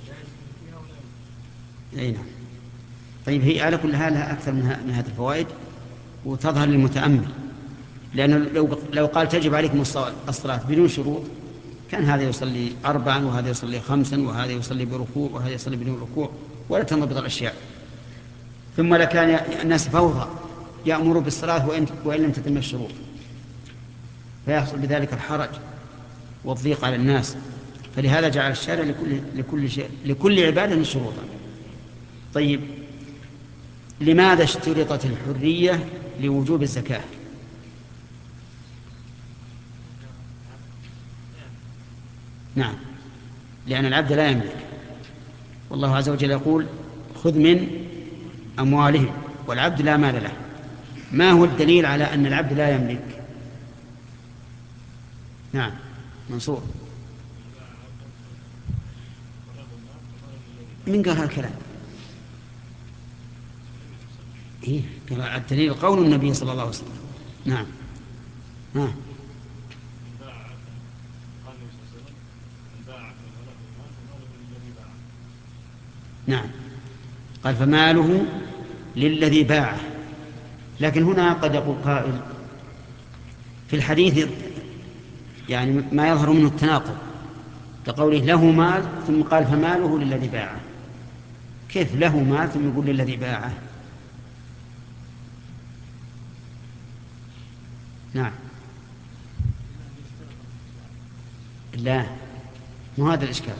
أي نعم. طيب، هي على كل حال لها أكثر من هذه الفوائد وتظهر للمتأمل، لأنه لو لو قال تجب عليكم الصلاة بدون شروط كان هذا يصلي أربعا وهذا يصلي خمسا وهذا يصلي بركوع وهذا يصلي بدون ركوع ولا تنضبط الأشياء. ثم لكان الناس فوضى يأمروا بالصلاة وإن, وإن لم تتم الشروط، فيحصل بذلك الحرج والضيق على الناس. فلهذا جعل الشارع لكل لكل شيء لكل عبادة شروطا. طيب، لماذا اشترطت الحرية لوجوب الزكاة؟ نعم، لأن العبد لا يملك، والله عز وجل يقول خذ من أموالهم، والعبد لا مال له. ما هو الدليل على أن العبد لا يملك؟ نعم، منصور. من قال هالكلام؟ إيه، الدليل قول النبي صلى الله عليه وسلم. نعم. ها. نعم، قال فماله للذي باعه. لكن هنا قد يقول قائل في الحديث يعني ما يظهر منه التناقض، كقوله له مال ثم قال فماله للذي باعه. كيف له مال ثم يقول للذي باعه؟ نعم، لا، مو هذا الإشكال.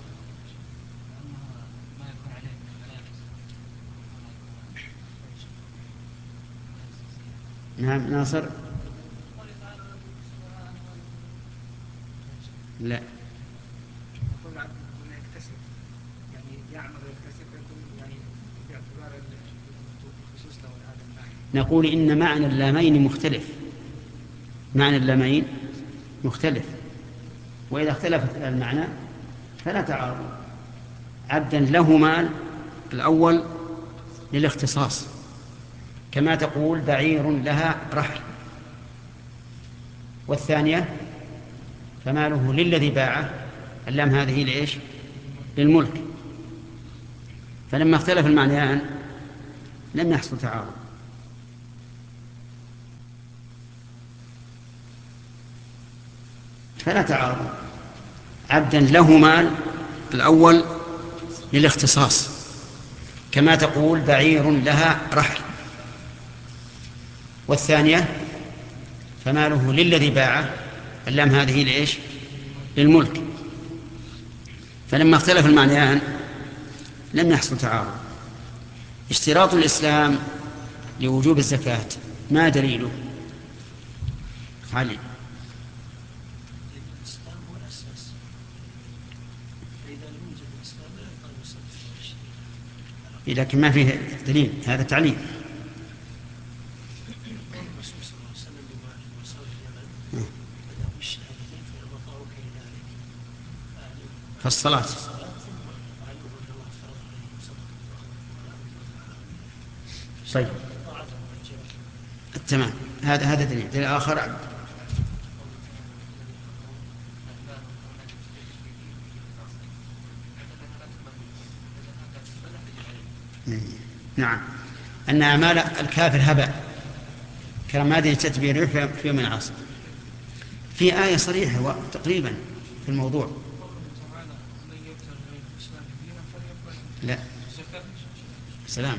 نعم ناصر، لا، نقول إن معنى اللامين مختلف، معنى اللامين مختلف، وإذا اختلفت المعنى فلا تعارض. عبدا له مال الأول للاختصاص، كما تقول بعير لها رحل، والثانية فماله للذي باعه، اللام هذه لإيش؟ للملك. فلما اختلف المعنيان لم يحصل تعارض. فلا تعارض. عبدا له مال الأول للاختصاص، كما تقول بعير لها رحل، والثانية فماله للذي باعه، اللام هذه لإيش؟ للملك. فلما اختلف المعنيان لم يحصل تعارض. اشتراط الإسلام لوجوب الزكاة ما دليله؟ علي. لكن ما فيه دليل، هذا تعليل. فالصلاة طيب تمام، هذا هذا دليل. دليل آخر عبد. نعم، أن أعمال الكافر هباء كرماد تتبع الريح في يوم عاصف. في آية صريحة تقريبا في الموضوع. لا سلام،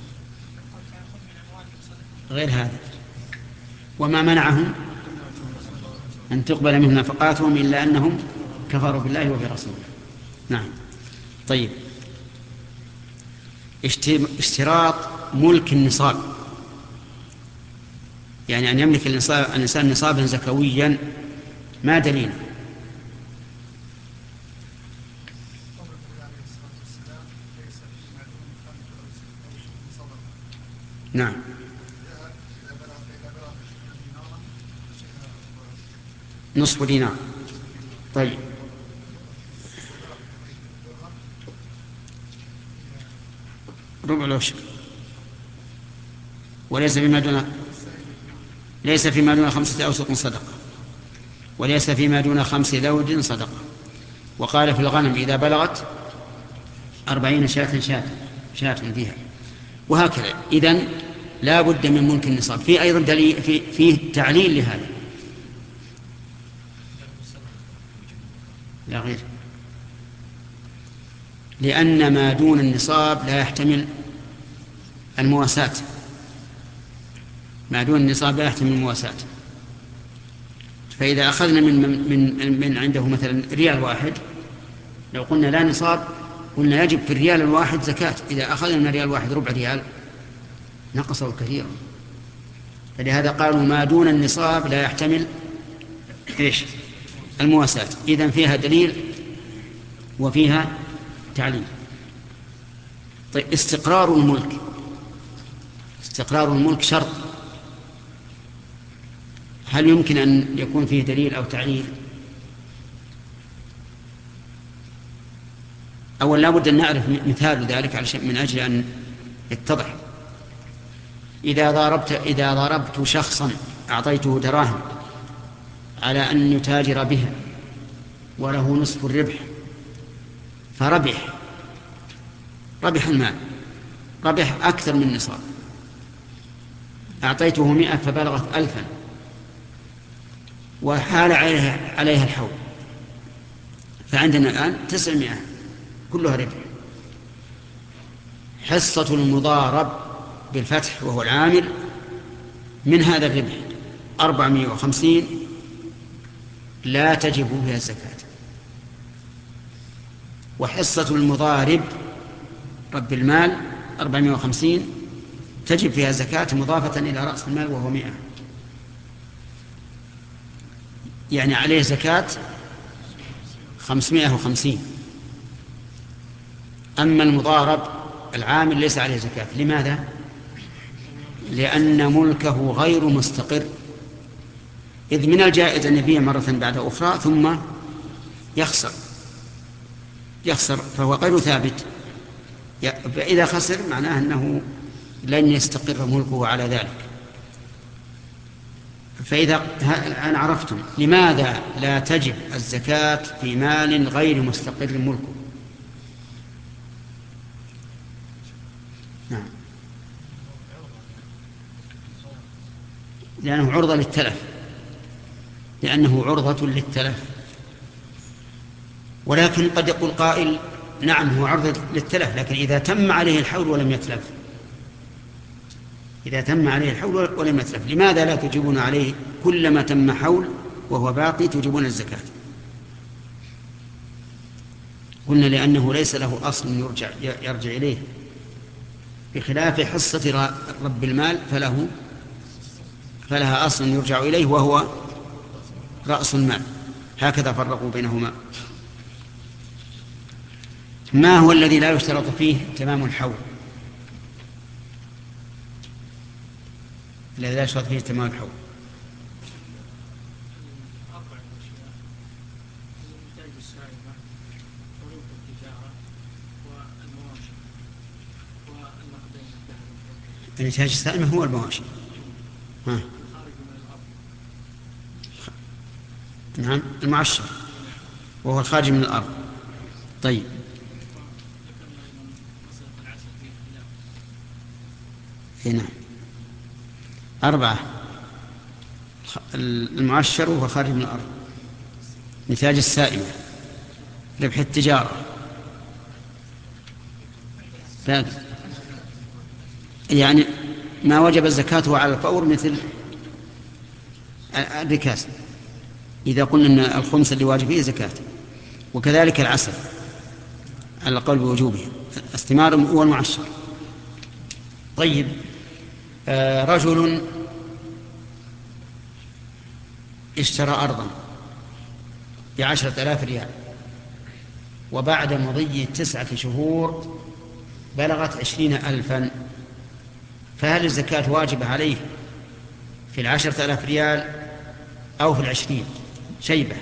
غير هذا. وما منعهم أن تقبل منهم نفقاتهم إلا أنهم كفروا بالله وبرسوله. نعم. طيب، اشتراط ملك النصاب، يعني أن يملك الإنسان نصابا زكويا، ما دليل؟ نعم، نصف دينار. طيب، ربع العشر. وليس فيما دون ليس فيما دون خمسة أوسق صدقة، وليس فيما دون خمس ذود صدقة. وقال في الغنم إذا بلغت أربعين شاة شاة شاة فيها، وهكذا. إذن لا بد من ملك النصاب. في أيضا دليل، في فيه تعليل لهذا، لا غير، لأن ما دون النصاب لا يحتمل المواساة. ما دون النصاب لا يحتمل المواساة. فإذا أخذنا من, من, من عنده مثلا ريال واحد، لو قلنا لا نصاب قلنا يجب في الريال الواحد زكاة. إذا أخذنا من الريال الواحد ربع ريال نقصه كثيرا. فلهذا قالوا ما دون النصاب لا يحتمل إيش؟ المواساة. إذن فيها دليل وفيها تعليل. طيب، استقرار الملك، استقرار الملك شرط. هل يمكن أن يكون فيه دليل أو تعليل؟ أولا لا بد أن نعرف مثال ذلك علشان من أجل أن يتضح. إذا ضربت إذا ضربت شخصا أعطيته دراهم على أن يتاجر بها وله نصف الربح فربح، ربح المال، ربح أكثر من النصاب، أعطيته مئة فبلغت ألفا وحال عليها, عليها الحول، فعندنا الآن تسعمائة كلها ربح. حصة المضارب بالفتح وهو العامل من هذا الربح أربعمائة وخمسين لا تجب فيها الزكاة. وحصة المضارب رب المال أربعمائة وخمسين تجب فيها الزكاة مضافة إلى رأس المال وهو مئة، يعني عليه زكاة خمسمائة وخمسين. أما المضارب العامل ليس عليه زكاة. لماذا؟ لأن ملكه غير مستقر، إذ من الجائز أن يبيع مرة بعد أخرى ثم يخسر يخسر فهو غير ثابت. فإذا خسر معناه أنه لن يستقر ملكه على ذلك. فإذا الآن عرفتم لماذا لا تجب الزكاة في مال غير مستقر ملكه. نعم، لأنه عرضة للتلف، لأنه عرضة للتلف. ولكن قد يقول قائل نعم هو عرضة للتلف، لكن إذا تم عليه الحول ولم يتلف، إذا تم عليه الحول ولم يتلف لماذا لا تجيبون عليه كلما تم حول وهو باقي تجيبون الزكاة؟ قلنا لأنه ليس له أصل يرجع, يرجع إليه، بخلاف حصة رب المال فله فلها أصل يرجع إليه وهو رأس المال. هكذا فرقوا بينهما. ما هو الذي لا يشترط فيه تمام الحول؟ الذي لا يشترط فيه تمام الحول النتاج السائمة هو المواشي. ها. نعم، المعشر وهو الخارج من الأرض. طيب، هنا أربعة: المعشر وهو خارج من الأرض، نتاج السائمة، ربح التجارة، يعني ما وجب زكاته على الفور مثل الركاز إذا قلنا أن الخمس اللي واجب فيه زكاة، وكذلك العسل على القول بوجوبه، الثمار والمعشر. طيب، آه رجل اشترى أرضا بعشرة آلاف ريال، وبعد مضي تسعة شهور بلغت عشرين ألفا، فهل الزكاة واجبة عليه في العشرة آلاف ريال أو في العشرين شيبة؟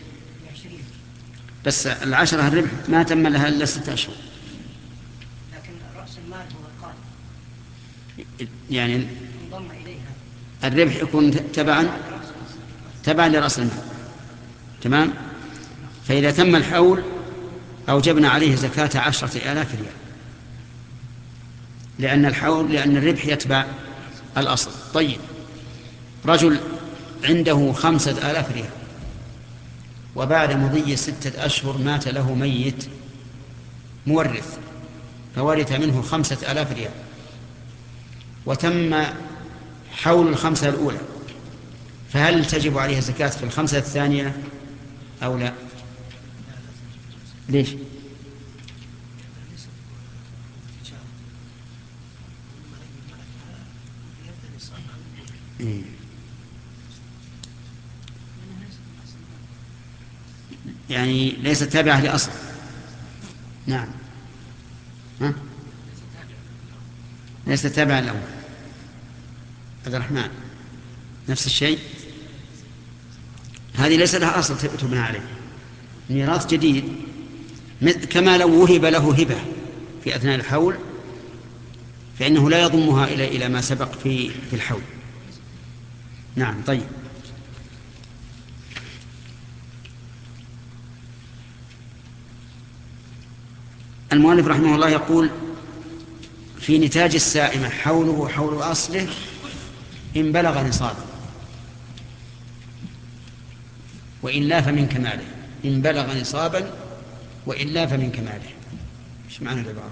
بس العشرة الربح ما تم لها إلا ستة أشهر، لكن رأس المال هو القادم، يعني انضم إليها الربح يكون تبعا تبعا لرأس المال. تمام. فإذا تم الحول أوجبنا عليه زكاة عشرة آلاف ريال، لأن الحول لأن الربح يتبع الأصل. طيب، رجل عنده خمسة آلاف ريال، وبعد مضي ستة أشهر مات له ميت مورث فورث منه خمسة آلاف ريال، وتم حول الخمسة الأولى، فهل تجب عليه الزكاة في الخمسة الثانية أو لا؟ ليش؟ يعني ليست تابعة لأصل. نعم، ها؟ ليست تابعة لأول. عبد الرحمن نفس الشيء، هذه ليس لها أصل تبنى عليه، ميراث جديد، كما لو وهب له هبة في أثناء الحول فإنه لا يضمها إلى إلى ما سبق في في الحول. نعم. طيب، المؤلف رحمه الله يقول: في نتاج السائمة حوله حول أصله إن بلغ نصابا، وإلا فمن كماله. إن بلغ نصابا وإلا فمن كماله. إيش معنى العبارة؟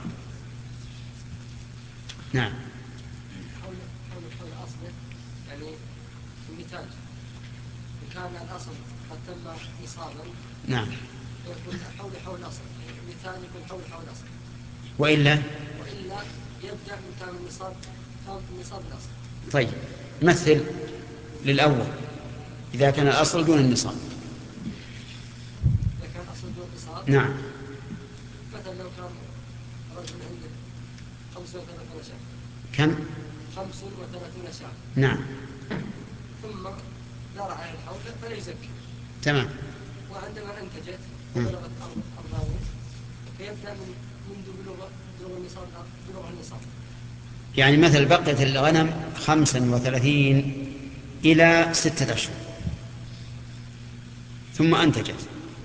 نعم. حول حول حول أصله يعني في النتاج إن كان الأصل قد تم نصابا نعم. يكون حول حول الأصل، النتاج يكون حول حول الأصل. وإلا وإلا يبدأ من كان النصاب حول النصاب الأصل. طيب مثل للأول إذا كان الأصل دون النصاب. إذا كان الأصل دون النصاب نعم. مثلا لو كان رجل عنده خمسة وثلاثون شاة. كم؟ خمس وثلاثون شاة. نعم. ثم دار عليه الحول فلا يزكي. تمام. وعندما أنتجت وبلغت أربعون فيبدأ من منذ بلوغ بلوغ النصاب بلوغ النصاب. يعني مثل بقية الغنم خمسا وثلاثين إلى ستة أشهر ثم أنتجت،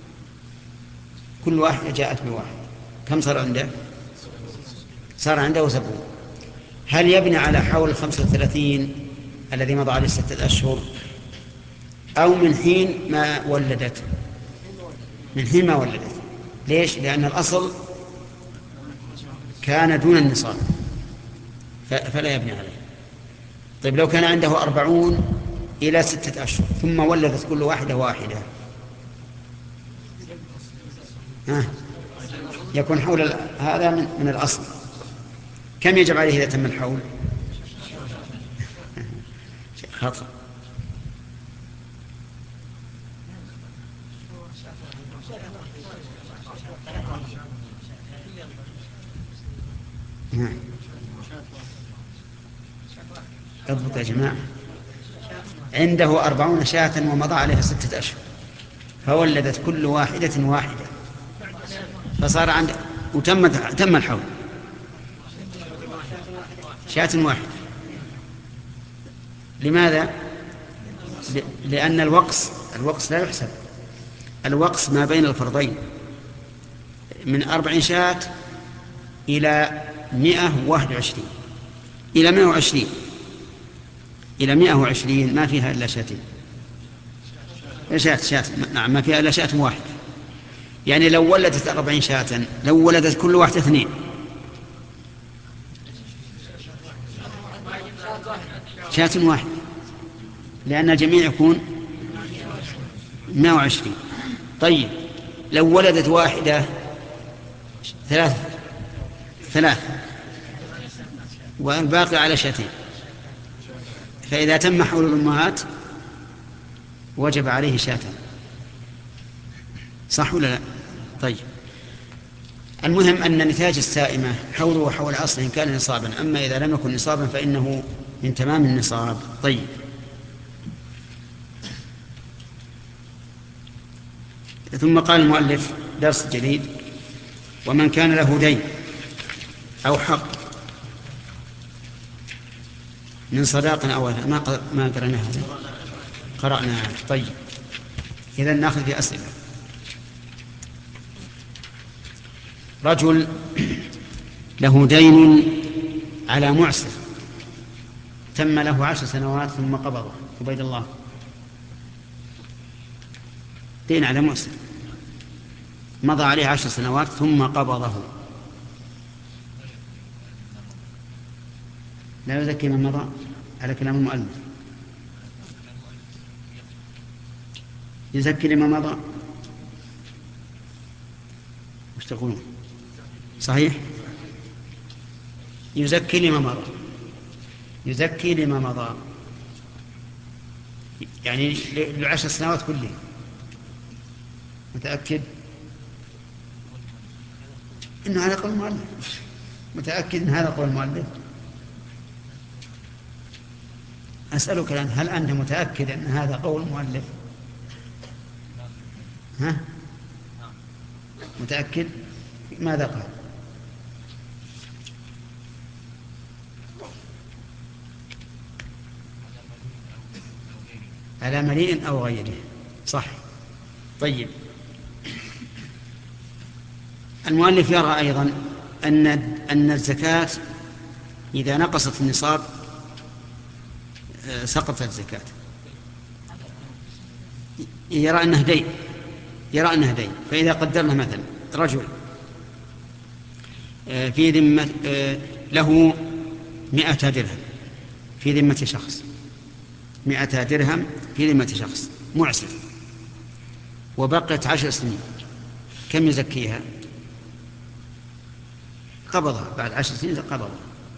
كل واحدة جاءت بواحد، كم صار عنده؟ صار عنده سبعون. هل يبني على حول خمسة وثلاثين الذي مضى عليه ستة أشهر أو من حين ما ولدت؟ من حين ما ولدت. ليش؟ لأن الأصل كان دون النصاب فلا يبني عليه. طيب لو كان عنده أربعون إلى ستة أشهر ثم ولدت كل واحدة واحدة، ها يكون حول هذا من, من الأصل. كم يجب عليه إذا تم الحول؟ خطأ. اضبط يا جماعة. عنده أربعون شاة ومضى عليها ستة أشهر فولدت كل واحدة واحدة فصار عنده وتم تم الحول شاة واحدة. لماذا؟ لأن الوقص الوقص لا يحسب. الوقص ما بين الفرضين من أربعين شاة إلى مئة وواحد وعشرين إلى مئة وعشرين إلى مئة وعشرين ما فيها إلا شاتين. شاة شاة نعم ما فيها إلا شاة واحد. يعني لو ولدت أربعين شاة لو ولدت كل واحدة اثنين شاة واحد، لأن الجميع يكون مئة وعشرين. طيب لو ولدت واحدة ثلاثة ثلاثة والباقي على شاتين، فإذا تم حول الأمهات وجب عليه شاتان. صح ولا لا؟ طيب المهم أن نتاج السائمة حوله وحول أصله إن كان نصابا، أما إذا لم يكن نصابا فإنه من تمام النصاب. طيب ثم قال المؤلف درس جديد: ومن كان له دين أو حق من صداق أو ما ما قرأناه قرأنا. طيب إذا نأخذ في أسئلة. رجل له دين على معسر تم له عشر سنوات ثم قبضه. عبيد الله، دين على معسر مضى عليه عشر سنوات ثم قبضه، لا يزكي من مضى على كلام المؤلف، يزكي لما مضى. وش تقولون؟ صحيح، يزكي لما مضى، يزكي لما مضى يعني لعشر سنوات كلها. متأكد إنه هذا قول المؤلف؟ متأكد إن هذا قول المؤلف؟ أسألك الآن، هل أنت متأكد أن هذا قول المؤلف؟ ها؟ متأكد؟ ماذا قال؟ على مليء أو غيره. صح. طيب المؤلف يرى أيضا أن أن الزكاة إذا نقصت النصاب سقطت الزكاة. يرى أنه دين يرى أنه دين فإذا قدرنا مثلا رجل في ذمة له مئة درهم في ذمة شخص، مئة درهم في ذمة شخص معسر، وبقت عشر سنين، كم يزكيها؟ قبضها بعد عشر سنين قبضها.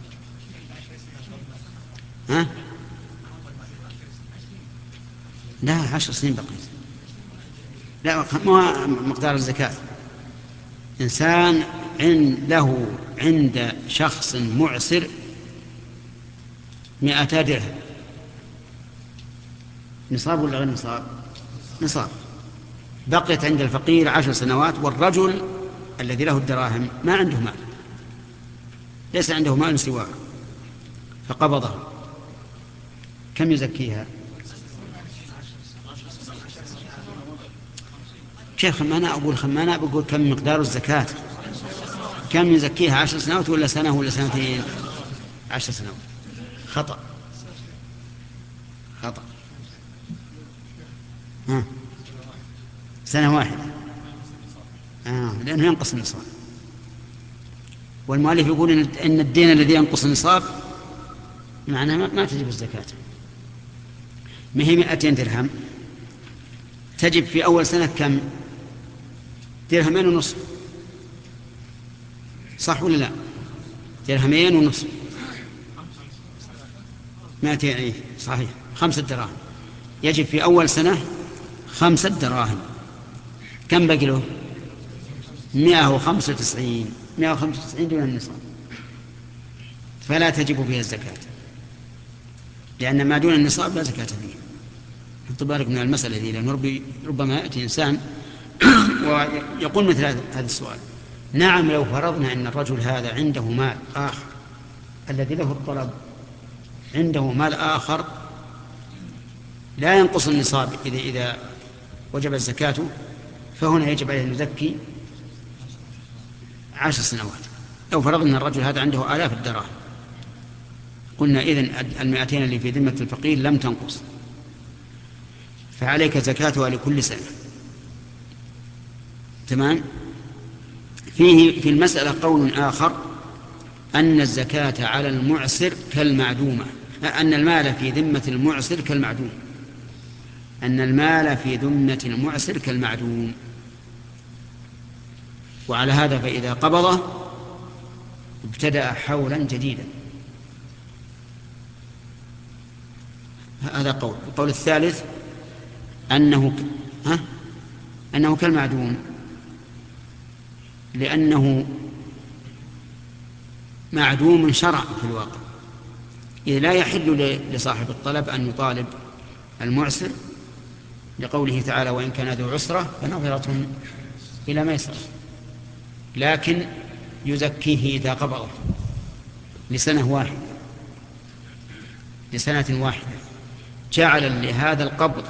ها؟ لا، عشر سنين بقيت. لا، ما مقدار الزكاة. إنسان عند له عند شخص معسر مئة درهم، نصاب ولا غير نصاب؟ نصاب. بقيت عند الفقير عشر سنوات، والرجل الذي له الدراهم ما عنده مال، ليس عنده مال سواه، فقبضها، كم يزكيها؟ شيخ ما أنا أقول ما أنا بقول كم مقدار الزكاة، كم يزكيها؟ عشر سنوات ولا سنة ولا سنتين؟ عشر سنوات. خطأ خطأ ها. سنة واحدة آه. لأنه ينقص النصاب، والمؤلف يقول إن الدين الذي ينقص النصاب معناه ما تجب الزكاة. ما هي مئتين درهم تجب في أول سنة كم؟ درهمين ونصف، صح ولا لا؟ درهمين ونصف، مئتين ايه صحيح، خمسة دراهم. يجب في أول سنة خمسة دراهم. كم بقي له؟ مئة وخمسة وتسعين، مئة وخمسة وتسعين دون النصاب، فلا تجب فيها الزكاة، لأن ما دون النصاب لا زكاة فيه. حطوا بالك من المسألة دي، لأن ربما يأتي إنسان ويقول مثل هذا السؤال: نعم لو فرضنا أن الرجل هذا عنده مال آخر، الذي له الطلب عنده مال آخر لا ينقص النصاب إذا, إذا وجب الزكاة، فهنا يجب عليه أن يزكي عشر سنوات. لو فرضنا أن الرجل هذا عنده آلاف الدراهم، قلنا إذن المئتين اللي في ذمة الفقير لم تنقص، فعليك زكاتها لكل سنة. تمام. فيه في المسألة قول آخر أن الزكاة على المعسر كالمعدومة، أن المال في ذمة المعسر كالمعدوم، أن المال في ذمة المعسر كالمعدوم. وعلى هذا فإذا قبضه ابتدأ حولا جديدا. هذا قول. القول الثالث أنه ها أنه كالمعدوم، لأنه معدوم شرعا في الواقع، إذ لا يحل لصاحب الطلب أن يطالب المعسر، لقوله تعالى: وإن كان ذو عسرة فنظرة إلى ميسرة، لكن يزكيه إذا قبضه لسنة واحدة لسنة واحدة جعل لهذا القبض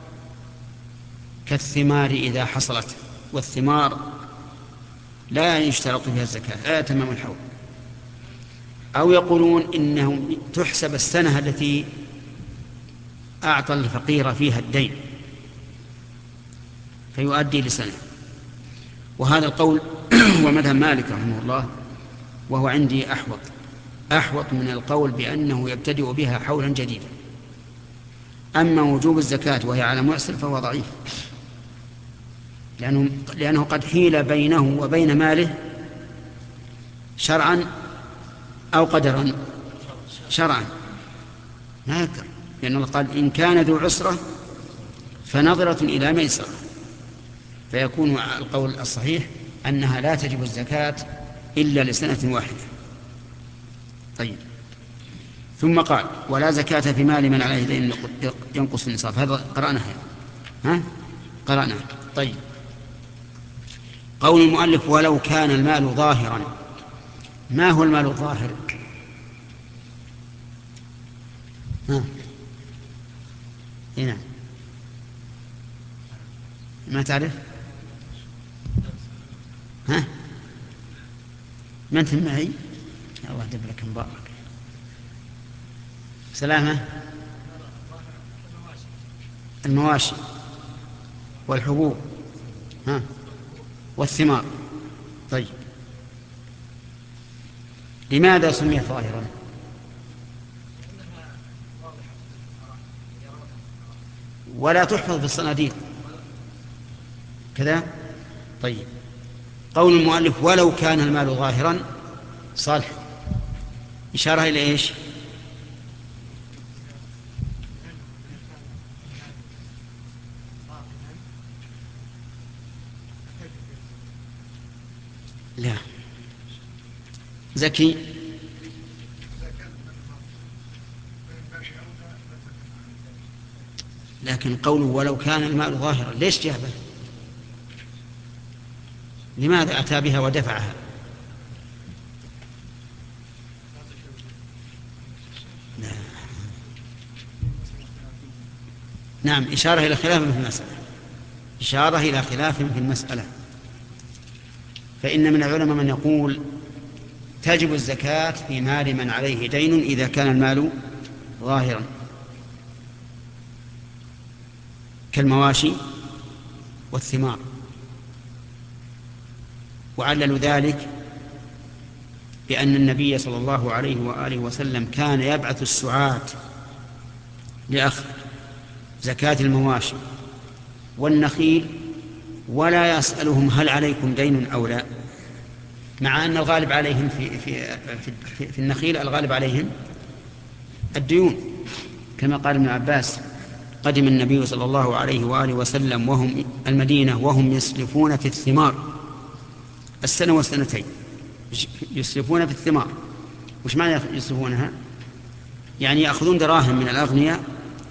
كالثمار إذا حصلت، والثمار لا يشترط فيها الزكاة، لا تمام الحول. أو يقولون إنه تحسب السنة التي أعطى الفقير فيها الدين فيؤدي لسنة. وهذا القول هو مذهب مالك رحمه الله، وهو عندي أحوط أحوط من القول بأنه يبتدئ بها حولا جديدا. أما وجوب الزكاة وهي على معسر فهو ضعيف، لأنه, لأنه قد حيل بينه وبين ماله شرعا أو قدرا. شرعا لا يذكر، لأن الله قال: إن كان ذو عسرة فنظرة إلى ميسرة، فيكون القول الصحيح أنها لا تجب الزكاة إلا لسنة واحدة. طيب، ثم قال: ولا زكاة في مال من عليه دين ينقص النصاب. هذا قرأناها، ها قرأنا. طيب، قول المؤلف: ولو كان المال ظاهرا. ما هو المال الظاهر؟ ها هنا ما تعرف؟ ها ما انت معي؟ الله يدبر لك مبارك. سلامة المواشي والحبوب ها والثمار. طيب لماذا سميت ظاهرا؟ ولا تحفظ في الصناديق كذا. طيب قول المؤلف ولو كان المال ظاهرا صالح إشارة إلى إيش؟ لا زكي لكن قوله ولو كان المال ظاهرا ليش جابه؟ لماذا أتى بها ودفعها؟ لا. نعم إشارة إلى خلاف في المسألة إشارة إلى خلاف في المسألة فإن من العلماء من يقول تجب الزكاة في مال من عليه دين إذا كان المال ظاهرا كالمواشي والثمار، وعللوا ذلك بأن النبي صلى الله عليه وآله وسلم كان يبعث السعاة لأخذ زكاة المواشي والنخيل ولا يسألهم هل عليكم دين أو لا، مع أن الغالب عليهم في, في, في, في النخيل الغالب عليهم الديون، كما قال ابن عباس قدم النبي صلى الله عليه وآله وسلم وهم المدينة وهم يسلفون في الثمار السنة والسنتين، يسلفون في الثمار. وش معنى يسلفونها؟ يعني يأخذون دراهم من الأغنياء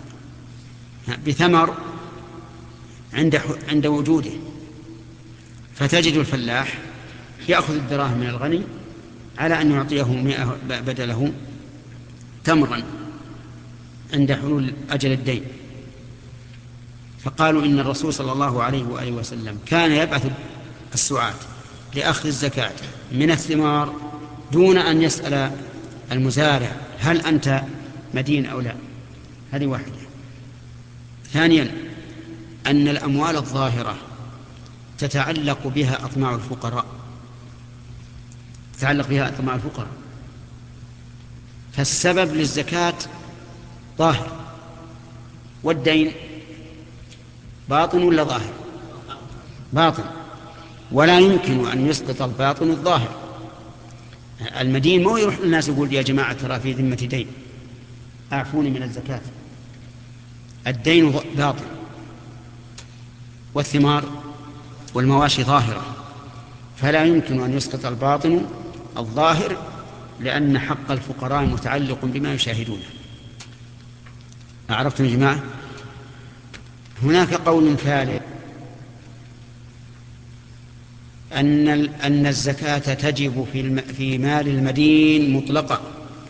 بثمر عند عند وجوده، فتجد الفلاح يأخذ الدراهم من الغني على أن يعطيه مئة بدله تمرا عند حلول أجل الدين. فقالوا إن الرسول صلى الله عليه وآله وسلم كان يبعث السعاة لأخذ الزكاة من الثمار دون أن يسأل المزارع هل أنت مدين أو لا. هذه واحدة. ثانيا أن الأموال الظاهرة تتعلق بها أطماع الفقراء تتعلق بها أطماع الفقراء فالسبب للزكاة ظاهر، والدين باطن ولا ظاهر؟ باطن، ولا يمكن أن يسقط الباطن الظاهر. المدين مو يروح للناس يقول يا جماعة ترى في ذمة دين أعفوني من الزكاة، الدين باطن، والثمار والمواشي ظاهرة، فلا يمكن أن يسقط الباطن الظاهر لأن حق الفقراء متعلق بما يشاهدونه. أعرفتم يا جماعة؟ هناك قول ثالث أن أن الزكاة تجب في في مال المدين مطلقة،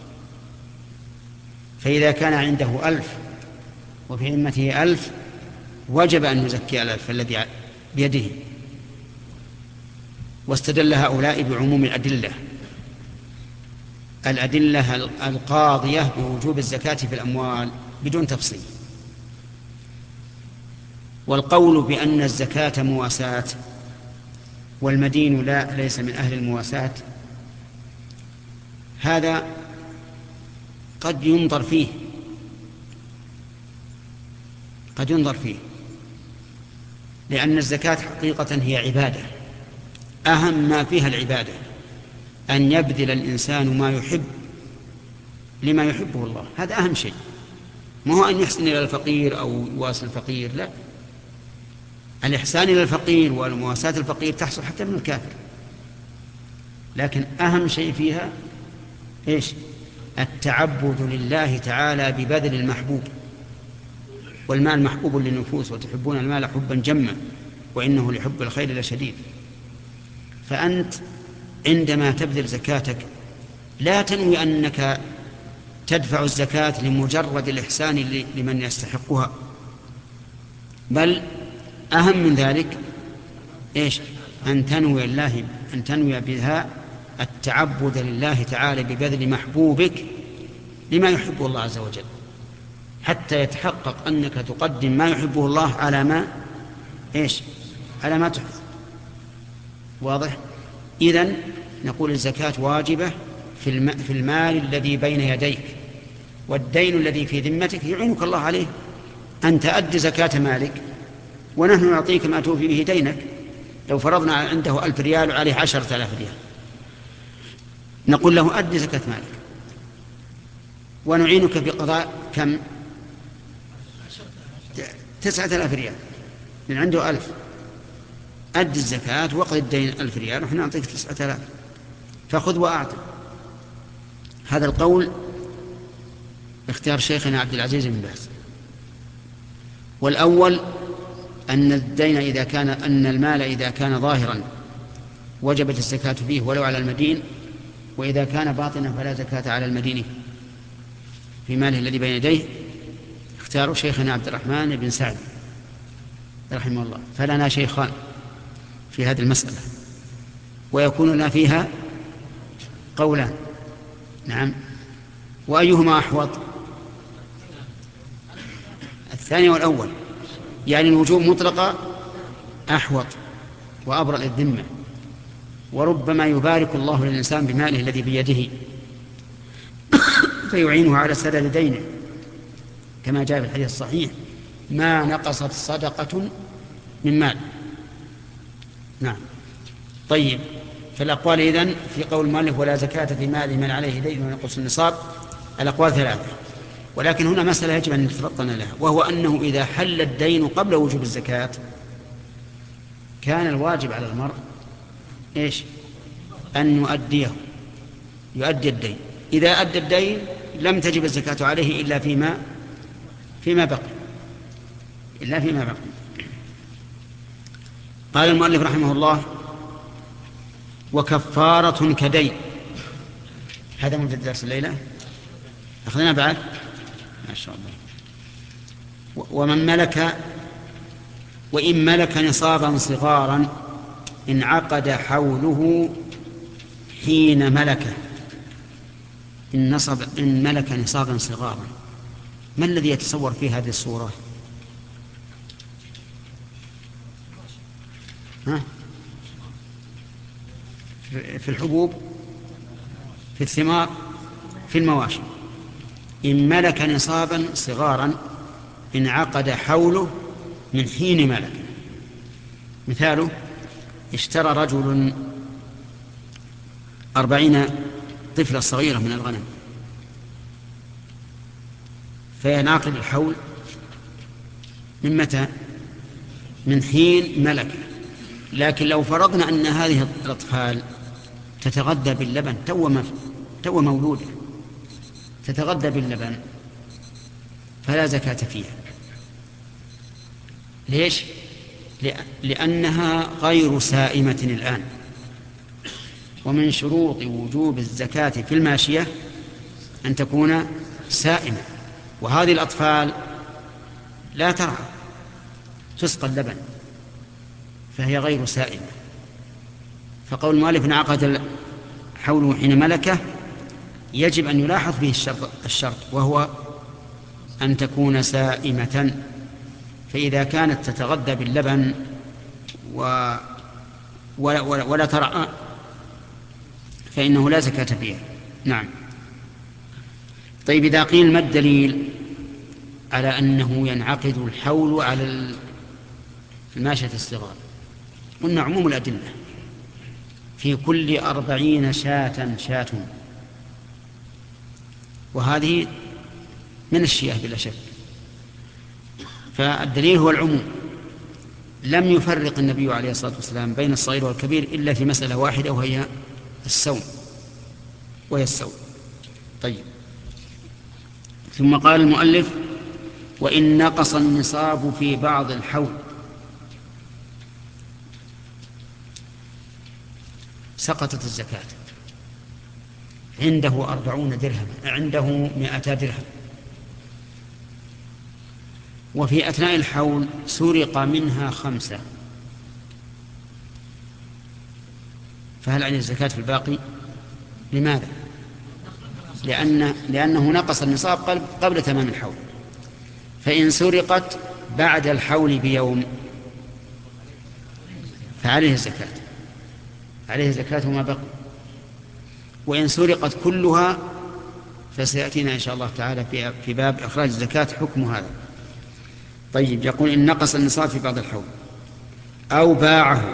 فإذا كان عنده ألف وفي ذمته ألف وجب أن يزكي الألف الذي بيده. واستدل هؤلاء بعموم الأدلة الأدلة القاضية بوجوب الزكاة في الأموال بدون تفصيل. والقول بأن الزكاة مواساة والمدين لا ليس من أهل المواساة هذا قد ينظر فيه قد ينظر فيه لأن الزكاة حقيقة هي عبادة، أهم ما فيها العبادة، أن يبذل الإنسان ما يحب لما يحبه الله، هذا أهم شيء، ما هو أن يحسن إلى الفقير أو يواسي الفقير، لا، الإحسان إلى الفقير والمواساة الفقير تحصل حتى من الكافر، لكن أهم شيء فيها إيش؟ التعبد لله تعالى ببذل المحبوب، والمال محبوب للنفوس وتحبون المال حبا جما وإنه لحب الخير لشديد. فأنت عندما تبذل زكاتك لا تنوي أنك تدفع الزكاة لمجرد الإحسان لمن يستحقها، بل أهم من ذلك إيش؟ أن تنوي الله أن تنوي بها التعبد لله تعالى ببذل محبوبك لما يحبه الله عز وجل، حتى يتحقق أنك تقدم ما يحبه الله على ما إيش على ما تحب. واضح؟ إذن نقول الزكاة واجبة في, الم... في المال الذي بين يديك، والدين الذي في ذمتك يعينك الله عليه أن تؤدي زكاة مالك، ونحن نعطيك ما توفي به دينك. لو فرضنا عنده ألف ريال وعليه عشرة آلاف ريال، نقول له أدي زكاة مالك، ونعينك بقضاء كم؟ تسعة آلاف ريال، من عنده ألف، أد الزكاة وقضي الدين ألف ريال ونحن نعطيك تسعة آلاف، فخذ وأعطي. هذا القول اختيار شيخنا عبد العزيز بن باز. والأول أن الدين إذا كان أن المال إذا كان ظاهرا وجبت الزكاة فيه ولو على المدين، وإذا كان باطنا فلا زكاة على المدين في ماله الذي بين يديه. اختاروا شيخنا عبد الرحمن بن سعد رحمه الله. فلنا شيخان في هذه المسألة، ويكون لنا فيها قولان. نعم. وأيهما أحوط؟ الثاني والأول، يعني الوجوب مطلقة أحوط وأبرأ للذمة، وربما يبارك الله للإنسان بماله الذي بيده فيعينه على سداد دينه، كما جاء في الحديث الصحيح: ما نقصت صدقة من مال. نعم. طيب، فالأقوال إذن في قول المؤلف ولا زكاة في مال من عليه دين ونقص النصاب، الأقوال ثلاثة، ولكن هنا مسألة يجب أن نتفطن لها، وهو أنه إذا حل الدين قبل وجوب الزكاة كان الواجب على المرء إيش؟ أن يؤديه، يؤدي الدين. إذا أدى الدين لم تجب الزكاة عليه إلا فيما فيما بقي إلا فيما بقي. قال المؤلف رحمه الله: وكفارة كدين. هذا من درس الليلة، أخذنا بعد ما شاء الله. ومن ملك وإن ملك نصابا صغارا انعقد حوله حين ملكه. إن, نصب إن ملك نصابا صغارا، ما الذي يتصور في هذه الصورة؟ ها؟ في الحبوب، في الثمار، في المواشي. إن ملك نصابا صغارا انعقد حوله من حين ملك. مثاله: اشترى رجل أربعين طفلة صغيرة من الغنم، فينعقد الحول من متى؟ من حين ملك. لكن لو فرضنا أن هذه الأطفال تتغذى باللبن، تو تو مولودة تتغذى باللبن، فلا زكاة فيها. ليش؟ لأنها غير سائمة الآن، ومن شروط وجوب الزكاة في الماشية أن تكون سائمة، وهذه الأطفال لا ترعى، تسقى اللبن، فهي غير سائمة. فقول المؤلف انعقد حوله حين ملكه يجب أن يلاحظ فيه الشرط, الشرط وهو أن تكون سائمة. فإذا كانت تتغذى باللبن و ولا, ولا, ولا ترعى فإنه لا زكاة فيها. نعم. طيب، إذا قيل ما الدليل على أنه ينعقد الحول على الماشية الصغار؟ قلنا عموم الأدلة: في كل أربعين شاة شاة، وهذه من الشياه بلا شك. فالدليل هو العموم. لم يفرق النبي عليه الصلاة والسلام بين الصغير والكبير إلا في مسألة واحدة، وهي السوم، وهي السوم. طيب، ثم قال المؤلف: وإن نقص النصاب في بعض الحول سقطت الزكاة. عنده أربعون درهم، عنده مئتا درهم، وفي أثناء الحول سرق منها خمسة، فهل عن الزكاة في الباقي؟ لماذا؟ لأن لأنه نقص النصاب قبل, قبل تمام الحول. فإن سرقت بعد الحول بيوم فعليه الزكاة، عليه زكاة ما بقي. وإن سرقت كلها فسيأتينا إن شاء الله تعالى في باب إخراج الزكاة حكم هذا. طيب، يقول إن نقص النصاب في بعض الحول أو باعه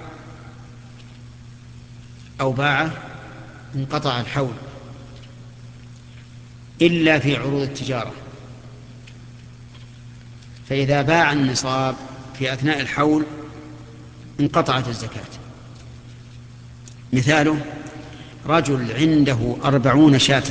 أو باعه انقطع الحول إلا في عروض التجارة. فإذا باع النصاب في أثناء الحول انقطعت الزكاة. مثاله رجل عنده أربعون شاة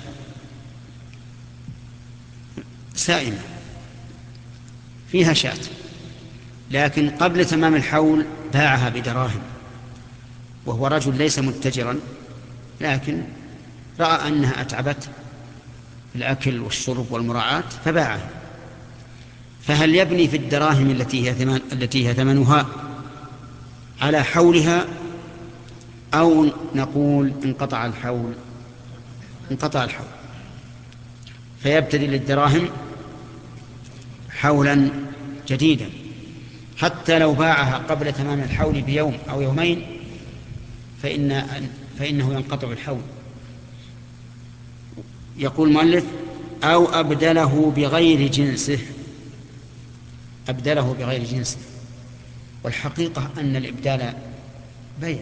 سائمة فيها شاة، لكن قبل تمام الحول باعها بدراهم، وهو رجل ليس متجرا لكن رأى أنها أتعبت الأكل والشرب والمراعاة فباعها. فهل يبني في الدراهم التي هي ثمن التي هي ثمنها على حولها، أو نقول انقطع الحول؟ انقطع الحول، فيبتدي للدراهم حولا جديدا حتى لو باعها قبل تمام الحول بيوم أو يومين فإن فإنه ينقطع الحول. يقول المؤلف أو أبدله بغير جنسه، أبدله بغير جنسه. والحقيقة أن الإبدال بيع،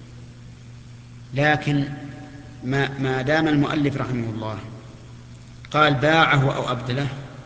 لكن ما, ما دام المؤلف رحمه الله قال باعه أو أبدله،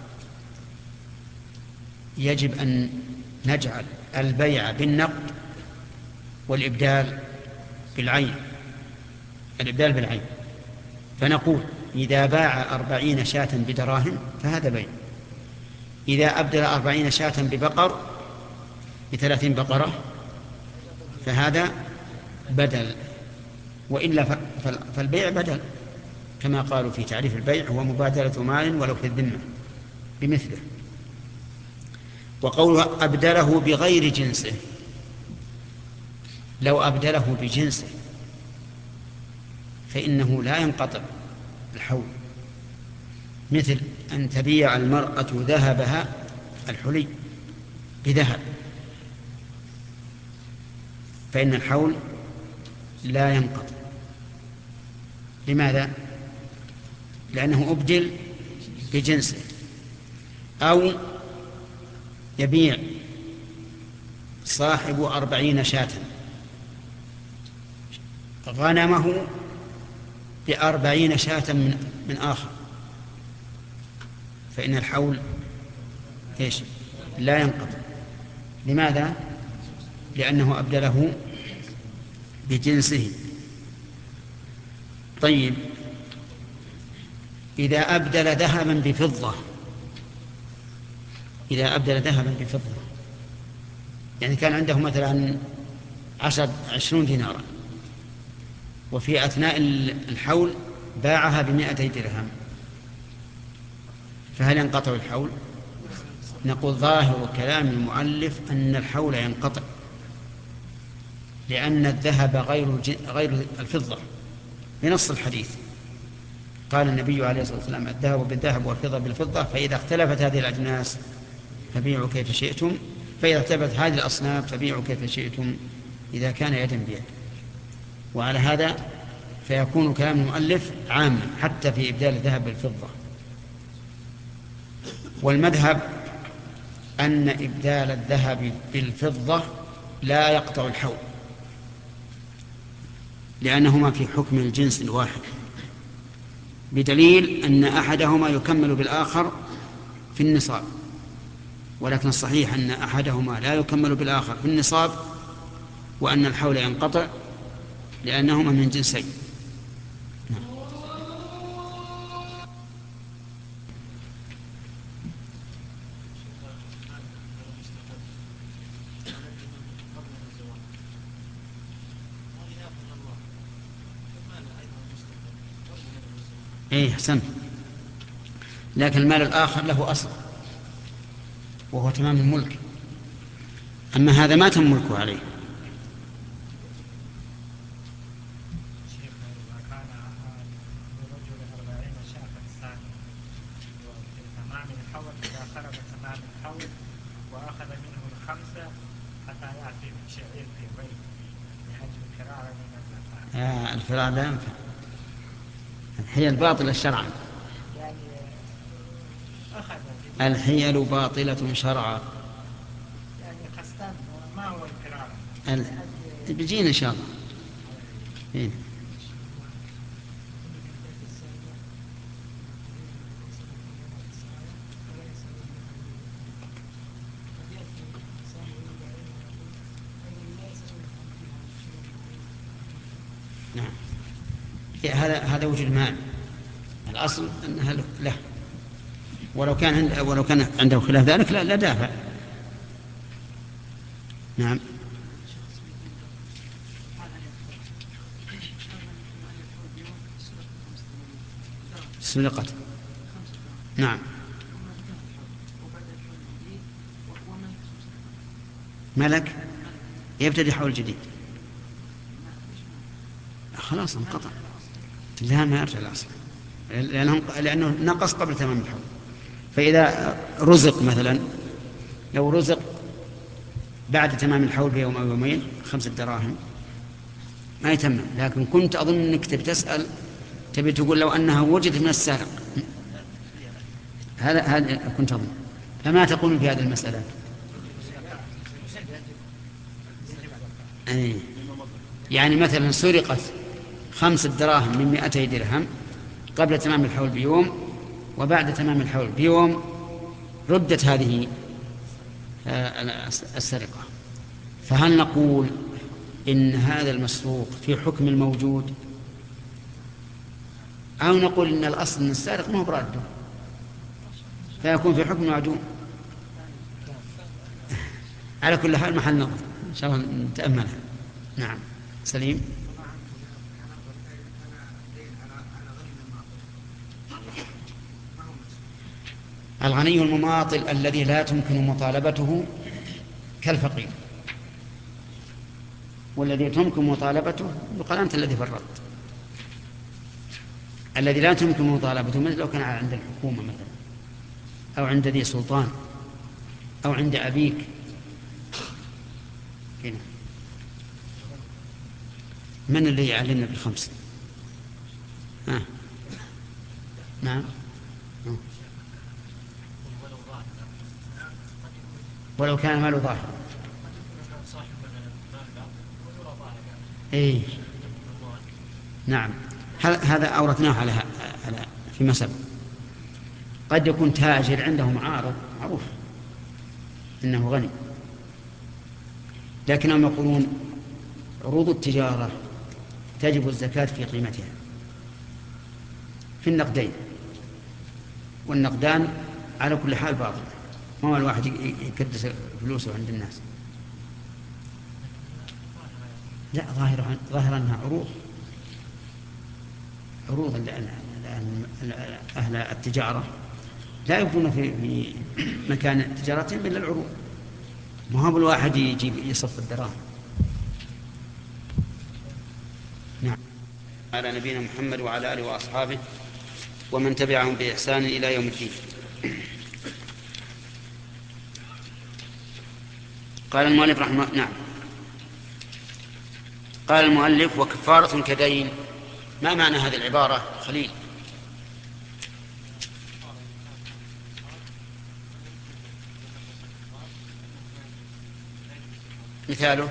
يجب أن نجعل البيع بالنقد والإبدال بالعين، الإبدال بالعين. فنقول إذا باع أربعين شاة بدراهم فهذا بيع، إذا أبدل أربعين شاة ببقر بثلاثين بقرة فهذا بدل، وإلا فالبيع بدل، كما قالوا في تعريف البيع هو مبادلة مال ولو في الذمة بمثله. وقوله أبدله بغير جنسه، لو أبدله بجنسه فإنه لا ينقطع الحول، مثل أن تبيع المرأة ذهبها الحلي بذهب فإن الحول لا ينقطع. لماذا؟ لأنه أبدل بجنسه. أو يبيع صاحب أربعين شاة غنمه بأربعين شاة من, من آخر فإن الحول إيش؟ لا ينقطع. لماذا؟ لأنه أبدله بجنسه. طيب، إذا أبدل ذهبا بفضة، إذا أبدل ذهبا بفضة يعني كان عنده مثلا عشر عشرون دينارا وفي أثناء الحول باعها بمائتي درهم، فهل ينقطع الحول؟ نقول ظاهر كلام المؤلف أن الحول ينقطع، لأن الذهب غير غير الفضة بنص الحديث. قال النبي عليه الصلاة والسلام الذهب بالذهب والفضة بالفضة، فإذا اختلفت هذه الأجناس فبيعوا كيف شئتم، فإذا اختلفت هذه الأصناف فبيعوا كيف شئتم إذا كان يدا بيد. وعلى هذا فيكون كلام المؤلف عاما حتى في إبدال الذهب بالفضة. والمذهب أن إبدال الذهب بالفضة لا يقطع الحول، لأنهما في حكم الجنس الواحد، بدليل أن أحدهما يكمل بالآخر في النصاب، ولكن الصحيح أن أحدهما لا يكمل بالآخر في النصاب، وأن الحول ينقطع لأنهما من جنسين. ايه احسنت، لكن المال الآخر له أصل وهو تمام الملك، أما هذا ما تم ملكه عليه. شيخ إذا كان للرجل آه الفراغ لا ينفع، الحيل باطلة شرعا. يعني أخذ الحيل باطلة شرعا. يعني قصدان ما هو الفراغ. ال... بيجينا إن شاء الله. إيه؟ نعم. هذا هذا وجه المال، الأصل أنها له، ولو كان عنده ولو كان عنده خلاف ذلك لا لا دافع. نعم. سرقت. نعم. ملك يبتدي حول جديد، خلاص انقطع، لا ما يرجع الأصل لأنه, لأنه نقص قبل تمام الحول. فإذا رزق مثلا، لو رزق بعد تمام الحول بيوم أو يومين خمسة دراهم ما يتمم. لكن كنت أظن أنك تبي تسأل، تبي تقول لو أنها وجدت من السارق، هذا هذا كنت أظن. فما تقول في هذه المسألة؟ أي. يعني مثلا سرقت خمسة دراهم من مئتي درهم قبل تمام الحول بيوم، وبعد تمام الحول بيوم ردت هذه السرقة، فهل نقول إن هذا المسروق في حكم الموجود، أو نقول إن الأصل أن السارق ما هو براده فيكون في حكم المعدوم؟ على كل حال محل نظر إن شاء الله نتأملها. نعم. سليم. الغني المماطل الذي لا تمكن مطالبته كالفقير، والذي تمكن مطالبته يقال أنت الذي فرطت. الذي لا تمكن مطالبته مثل لو كان عند الحكومة مثلا، أو عند ذي سلطان، أو عند أبيك هنا. من اللي يعلمنا بالخمس؟ ها. نعم. ولو كان ماله ظاهر. إيه. نعم. هذا أورثناه على على فيما سبق. قد يكون تاجر عنده معارض معروف إنه غني، لكنهم يقولون عروض التجارة تجب الزكاة في قيمتها في النقدين، والنقدان على كل حال باطل، ما هو الواحد يكدس فلوسه عند الناس. لا، ظاهر ظاهر أنها عروض عروض لأن أهل التجارة لا يبدون في مكان تجارتهم إلا العروض، ما هو الواحد يجيب يصف الدراهم. نعم. على نبينا محمد وعلى آله وأصحابه ومن تبعهم بإحسان إلى يوم الدين. قال المؤلف رحمه الله. نعم. قال المؤلف وكفارة كدين. ما معنى هذه العبارة خليل؟ مثاله؟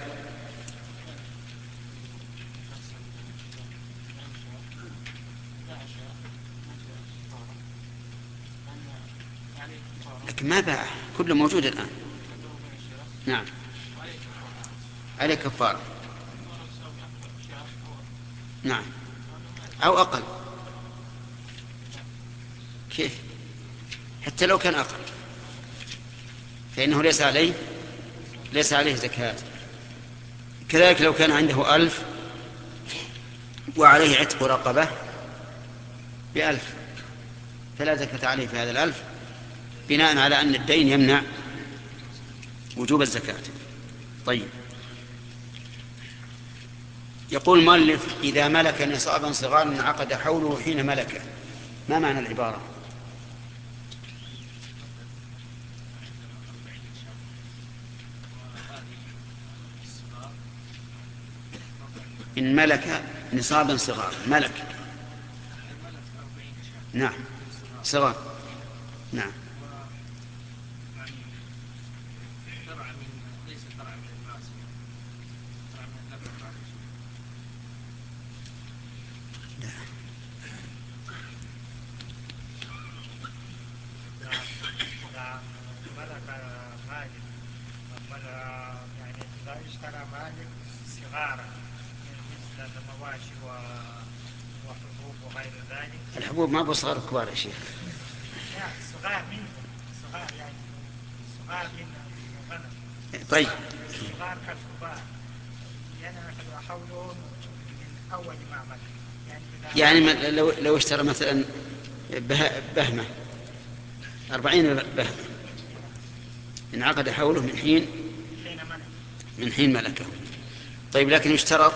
لكن ما باع، كله موجود الآن. نعم. عليه كفارة. نعم. أو أقل. كيف؟ حتى لو كان أقل فإنه ليس عليه ليس عليه زكاة. كذلك لو كان عنده ألف وعليه عتق رقبة بألف فلا زكاة عليه في هذا الألف، بناء على أن الدين يمنع وجوب الزكاة. طيب. يقول المؤلف إذا ملك نصابا صغارا انعقد حوله حين ملكه. ما معنى العبارة؟ إن ملك نصابا صغارا ملك. نعم صغار. نعم. الحبوب ما بصغار كبار يا شيخ. لا صغار منهم، صغار يعني صغار من الغنم. طيب صغار كالكبار يعني حولهم من أول معمل يعني, يعني لو لو اشترى مثلا بهمة أربعين بهمة انعقد حوله من حين من حين ملكه. طيب لكن يشترط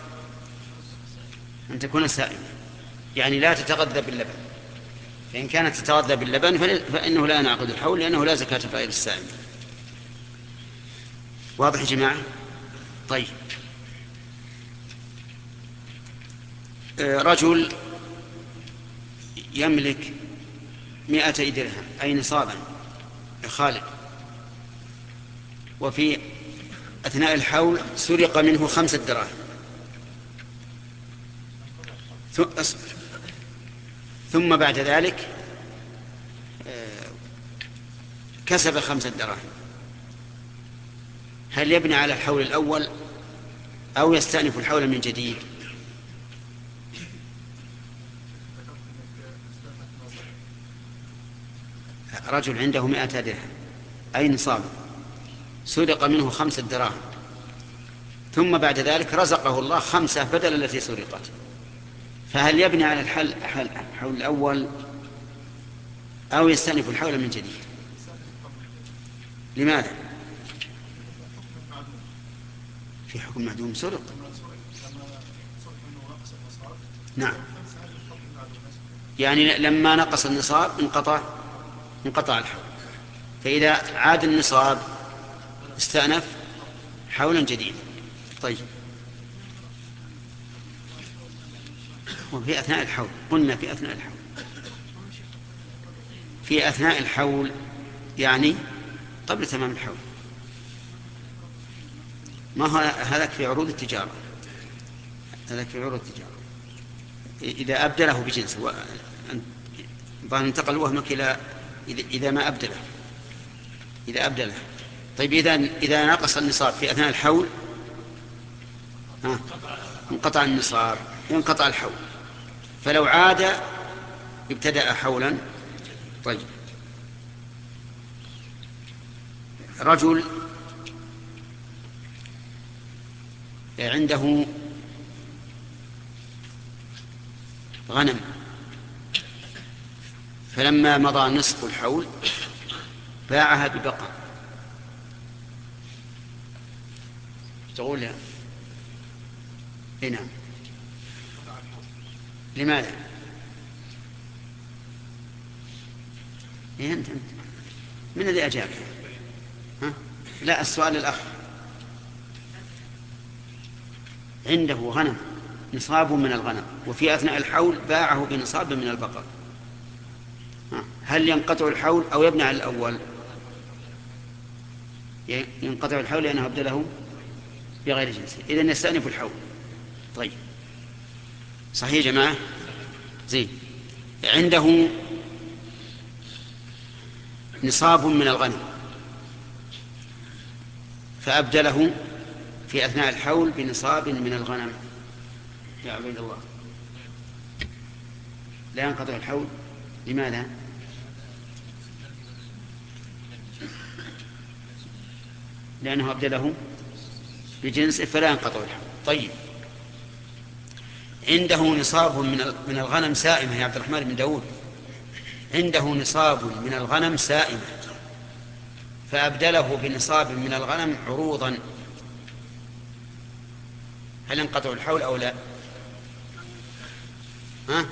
أن تكون سائمة، يعني لا تتغذى باللبن، فإن كانت تتغذى باللبن فإنه لا ينعقد الحول لأنه لا زكاة في غير السائمة. واضح يا جماعة؟ طيب رجل يملك مئتي درهم أي نصابا خالد، وفي أثناء الحول سرق منه خمسة دراهم، ثم بعد ذلك كسب خمسة دراهم، هل يبني على الحول الأول أو يستأنف الحول من جديد؟ رجل عنده مئة درهم أي نصاب، سرق منه خمسة دراهم، ثم بعد ذلك رزقه الله خمسة بدل التي سرقت، فهل يبني على الحل الحول الأول أو يستأنف الحول من جديد؟ لماذا؟ في حكم معدوم سرق. نعم، يعني لما نقص النصاب انقطع انقطع الحول، فإذا عاد النصاب استأنف حولا جديدا. طيب وفي أثناء الحول قلنا في أثناء الحول في أثناء الحول يعني قبل تمام الحول، ما هو هذاك في عروض التجارة، هذاك في عروض التجارة إذا أبدله بجنس ظن انتقل وهمك إلى إذا ما أبدله إذا أبدله. طيب إذا إذا نقص النصاب في أثناء الحول ها انقطع النصاب ينقطع الحول، فلو عاد ابتدأ حولا. طيب رجل عنده غنم، فلما مضى نصف الحول باعها ببقر، تقول لها إيه؟ نعم. لماذا؟ إيه أنت أنت من الذي أجاب؟ ها؟ لا، السؤال الأخ عنده غنم نصاب من الغنم وفي أثناء الحول باعه بنصاب من البقر، هل ينقطع الحول أو يبنى على الأول؟ ينقطع الحول لأنه أبدله بغير جنسه، إذن يستأنف الحول. طيب صحيح يا جماعة؟ زين. عنده نصاب من الغنم فأبدله في أثناء الحول بنصاب من الغنم، يا عبيد الله لا ينقطع الحول. لماذا؟ لأنه أبدله بجنسه فلا ينقطع الحول. طيب عنده نصاب من الغنم سائمة يا عبد الرحمن بن داود، عنده نصاب من الغنم سائمة فأبدله بنصاب من الغنم عروضا، هل ينقطع الحول أو لا؟ ها؟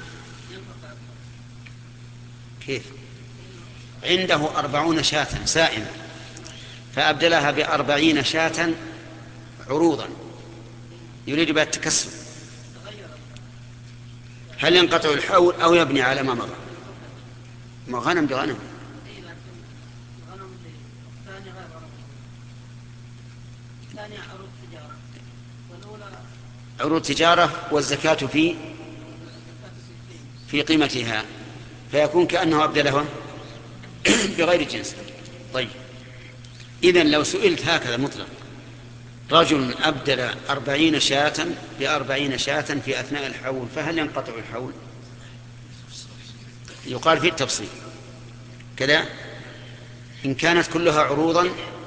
كيف؟ عنده أربعون شاة سائمة فأبدلها بأربعين شاة عروضا يريد بها التكسب. هل ينقطع الحول أو يبني على ما مضى؟ ما غنم بغنم. عروض تجارة والزكاة في في قيمتها، فيكون كأنه أبدلها بغير جنس. طيب، إذن لو سئلت هكذا مطلق: رجل أبدل أربعين شاة بأربعين شاة في أثناء الحول، فهل ينقطع الحول؟ يقال في التفصيل كذا: إن كانت كلها عروضا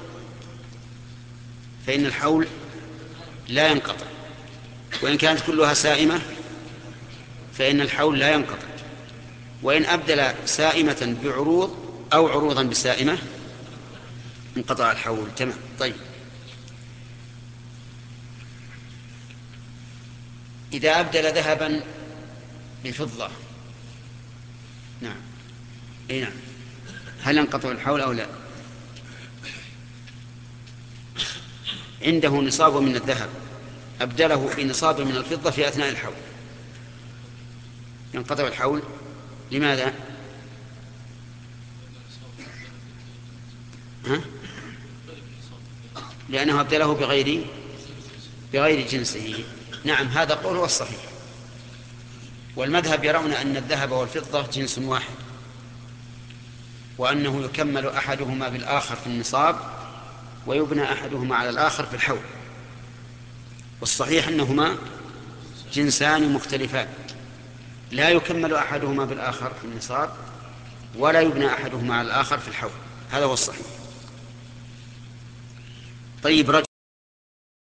فإن الحول لا ينقطع، وإن كانت كلها سائمة فإن الحول لا ينقطع، وإن أبدل سائمة بعروض أو عروضا بسائمة انقطع الحول. تمام. طيب، إذا أبدل ذهبا بفضة، نعم أي نعم، هل ينقطع الحول أو لا؟ عنده نصاب من الذهب أبدله بنصاب من الفضة في أثناء الحول، ينقطع الحول. لماذا؟ ها؟ لأنه أبدله بغير بغير جنسه. نعم، هذا قول هو الصحيح، والمذهب يرون أن الذهب والفضة جنس واحد، وأنه يكمل أحدهما بالآخر في النصاب ويبنى أحدهما على الآخر في الحول. والصحيح أنهما جنسان مختلفان، لا يكمل أحدهما بالآخر في النصاب ولا يبنى أحدهما على الآخر في الحول. هذا هو الصحيح. طيب، رجل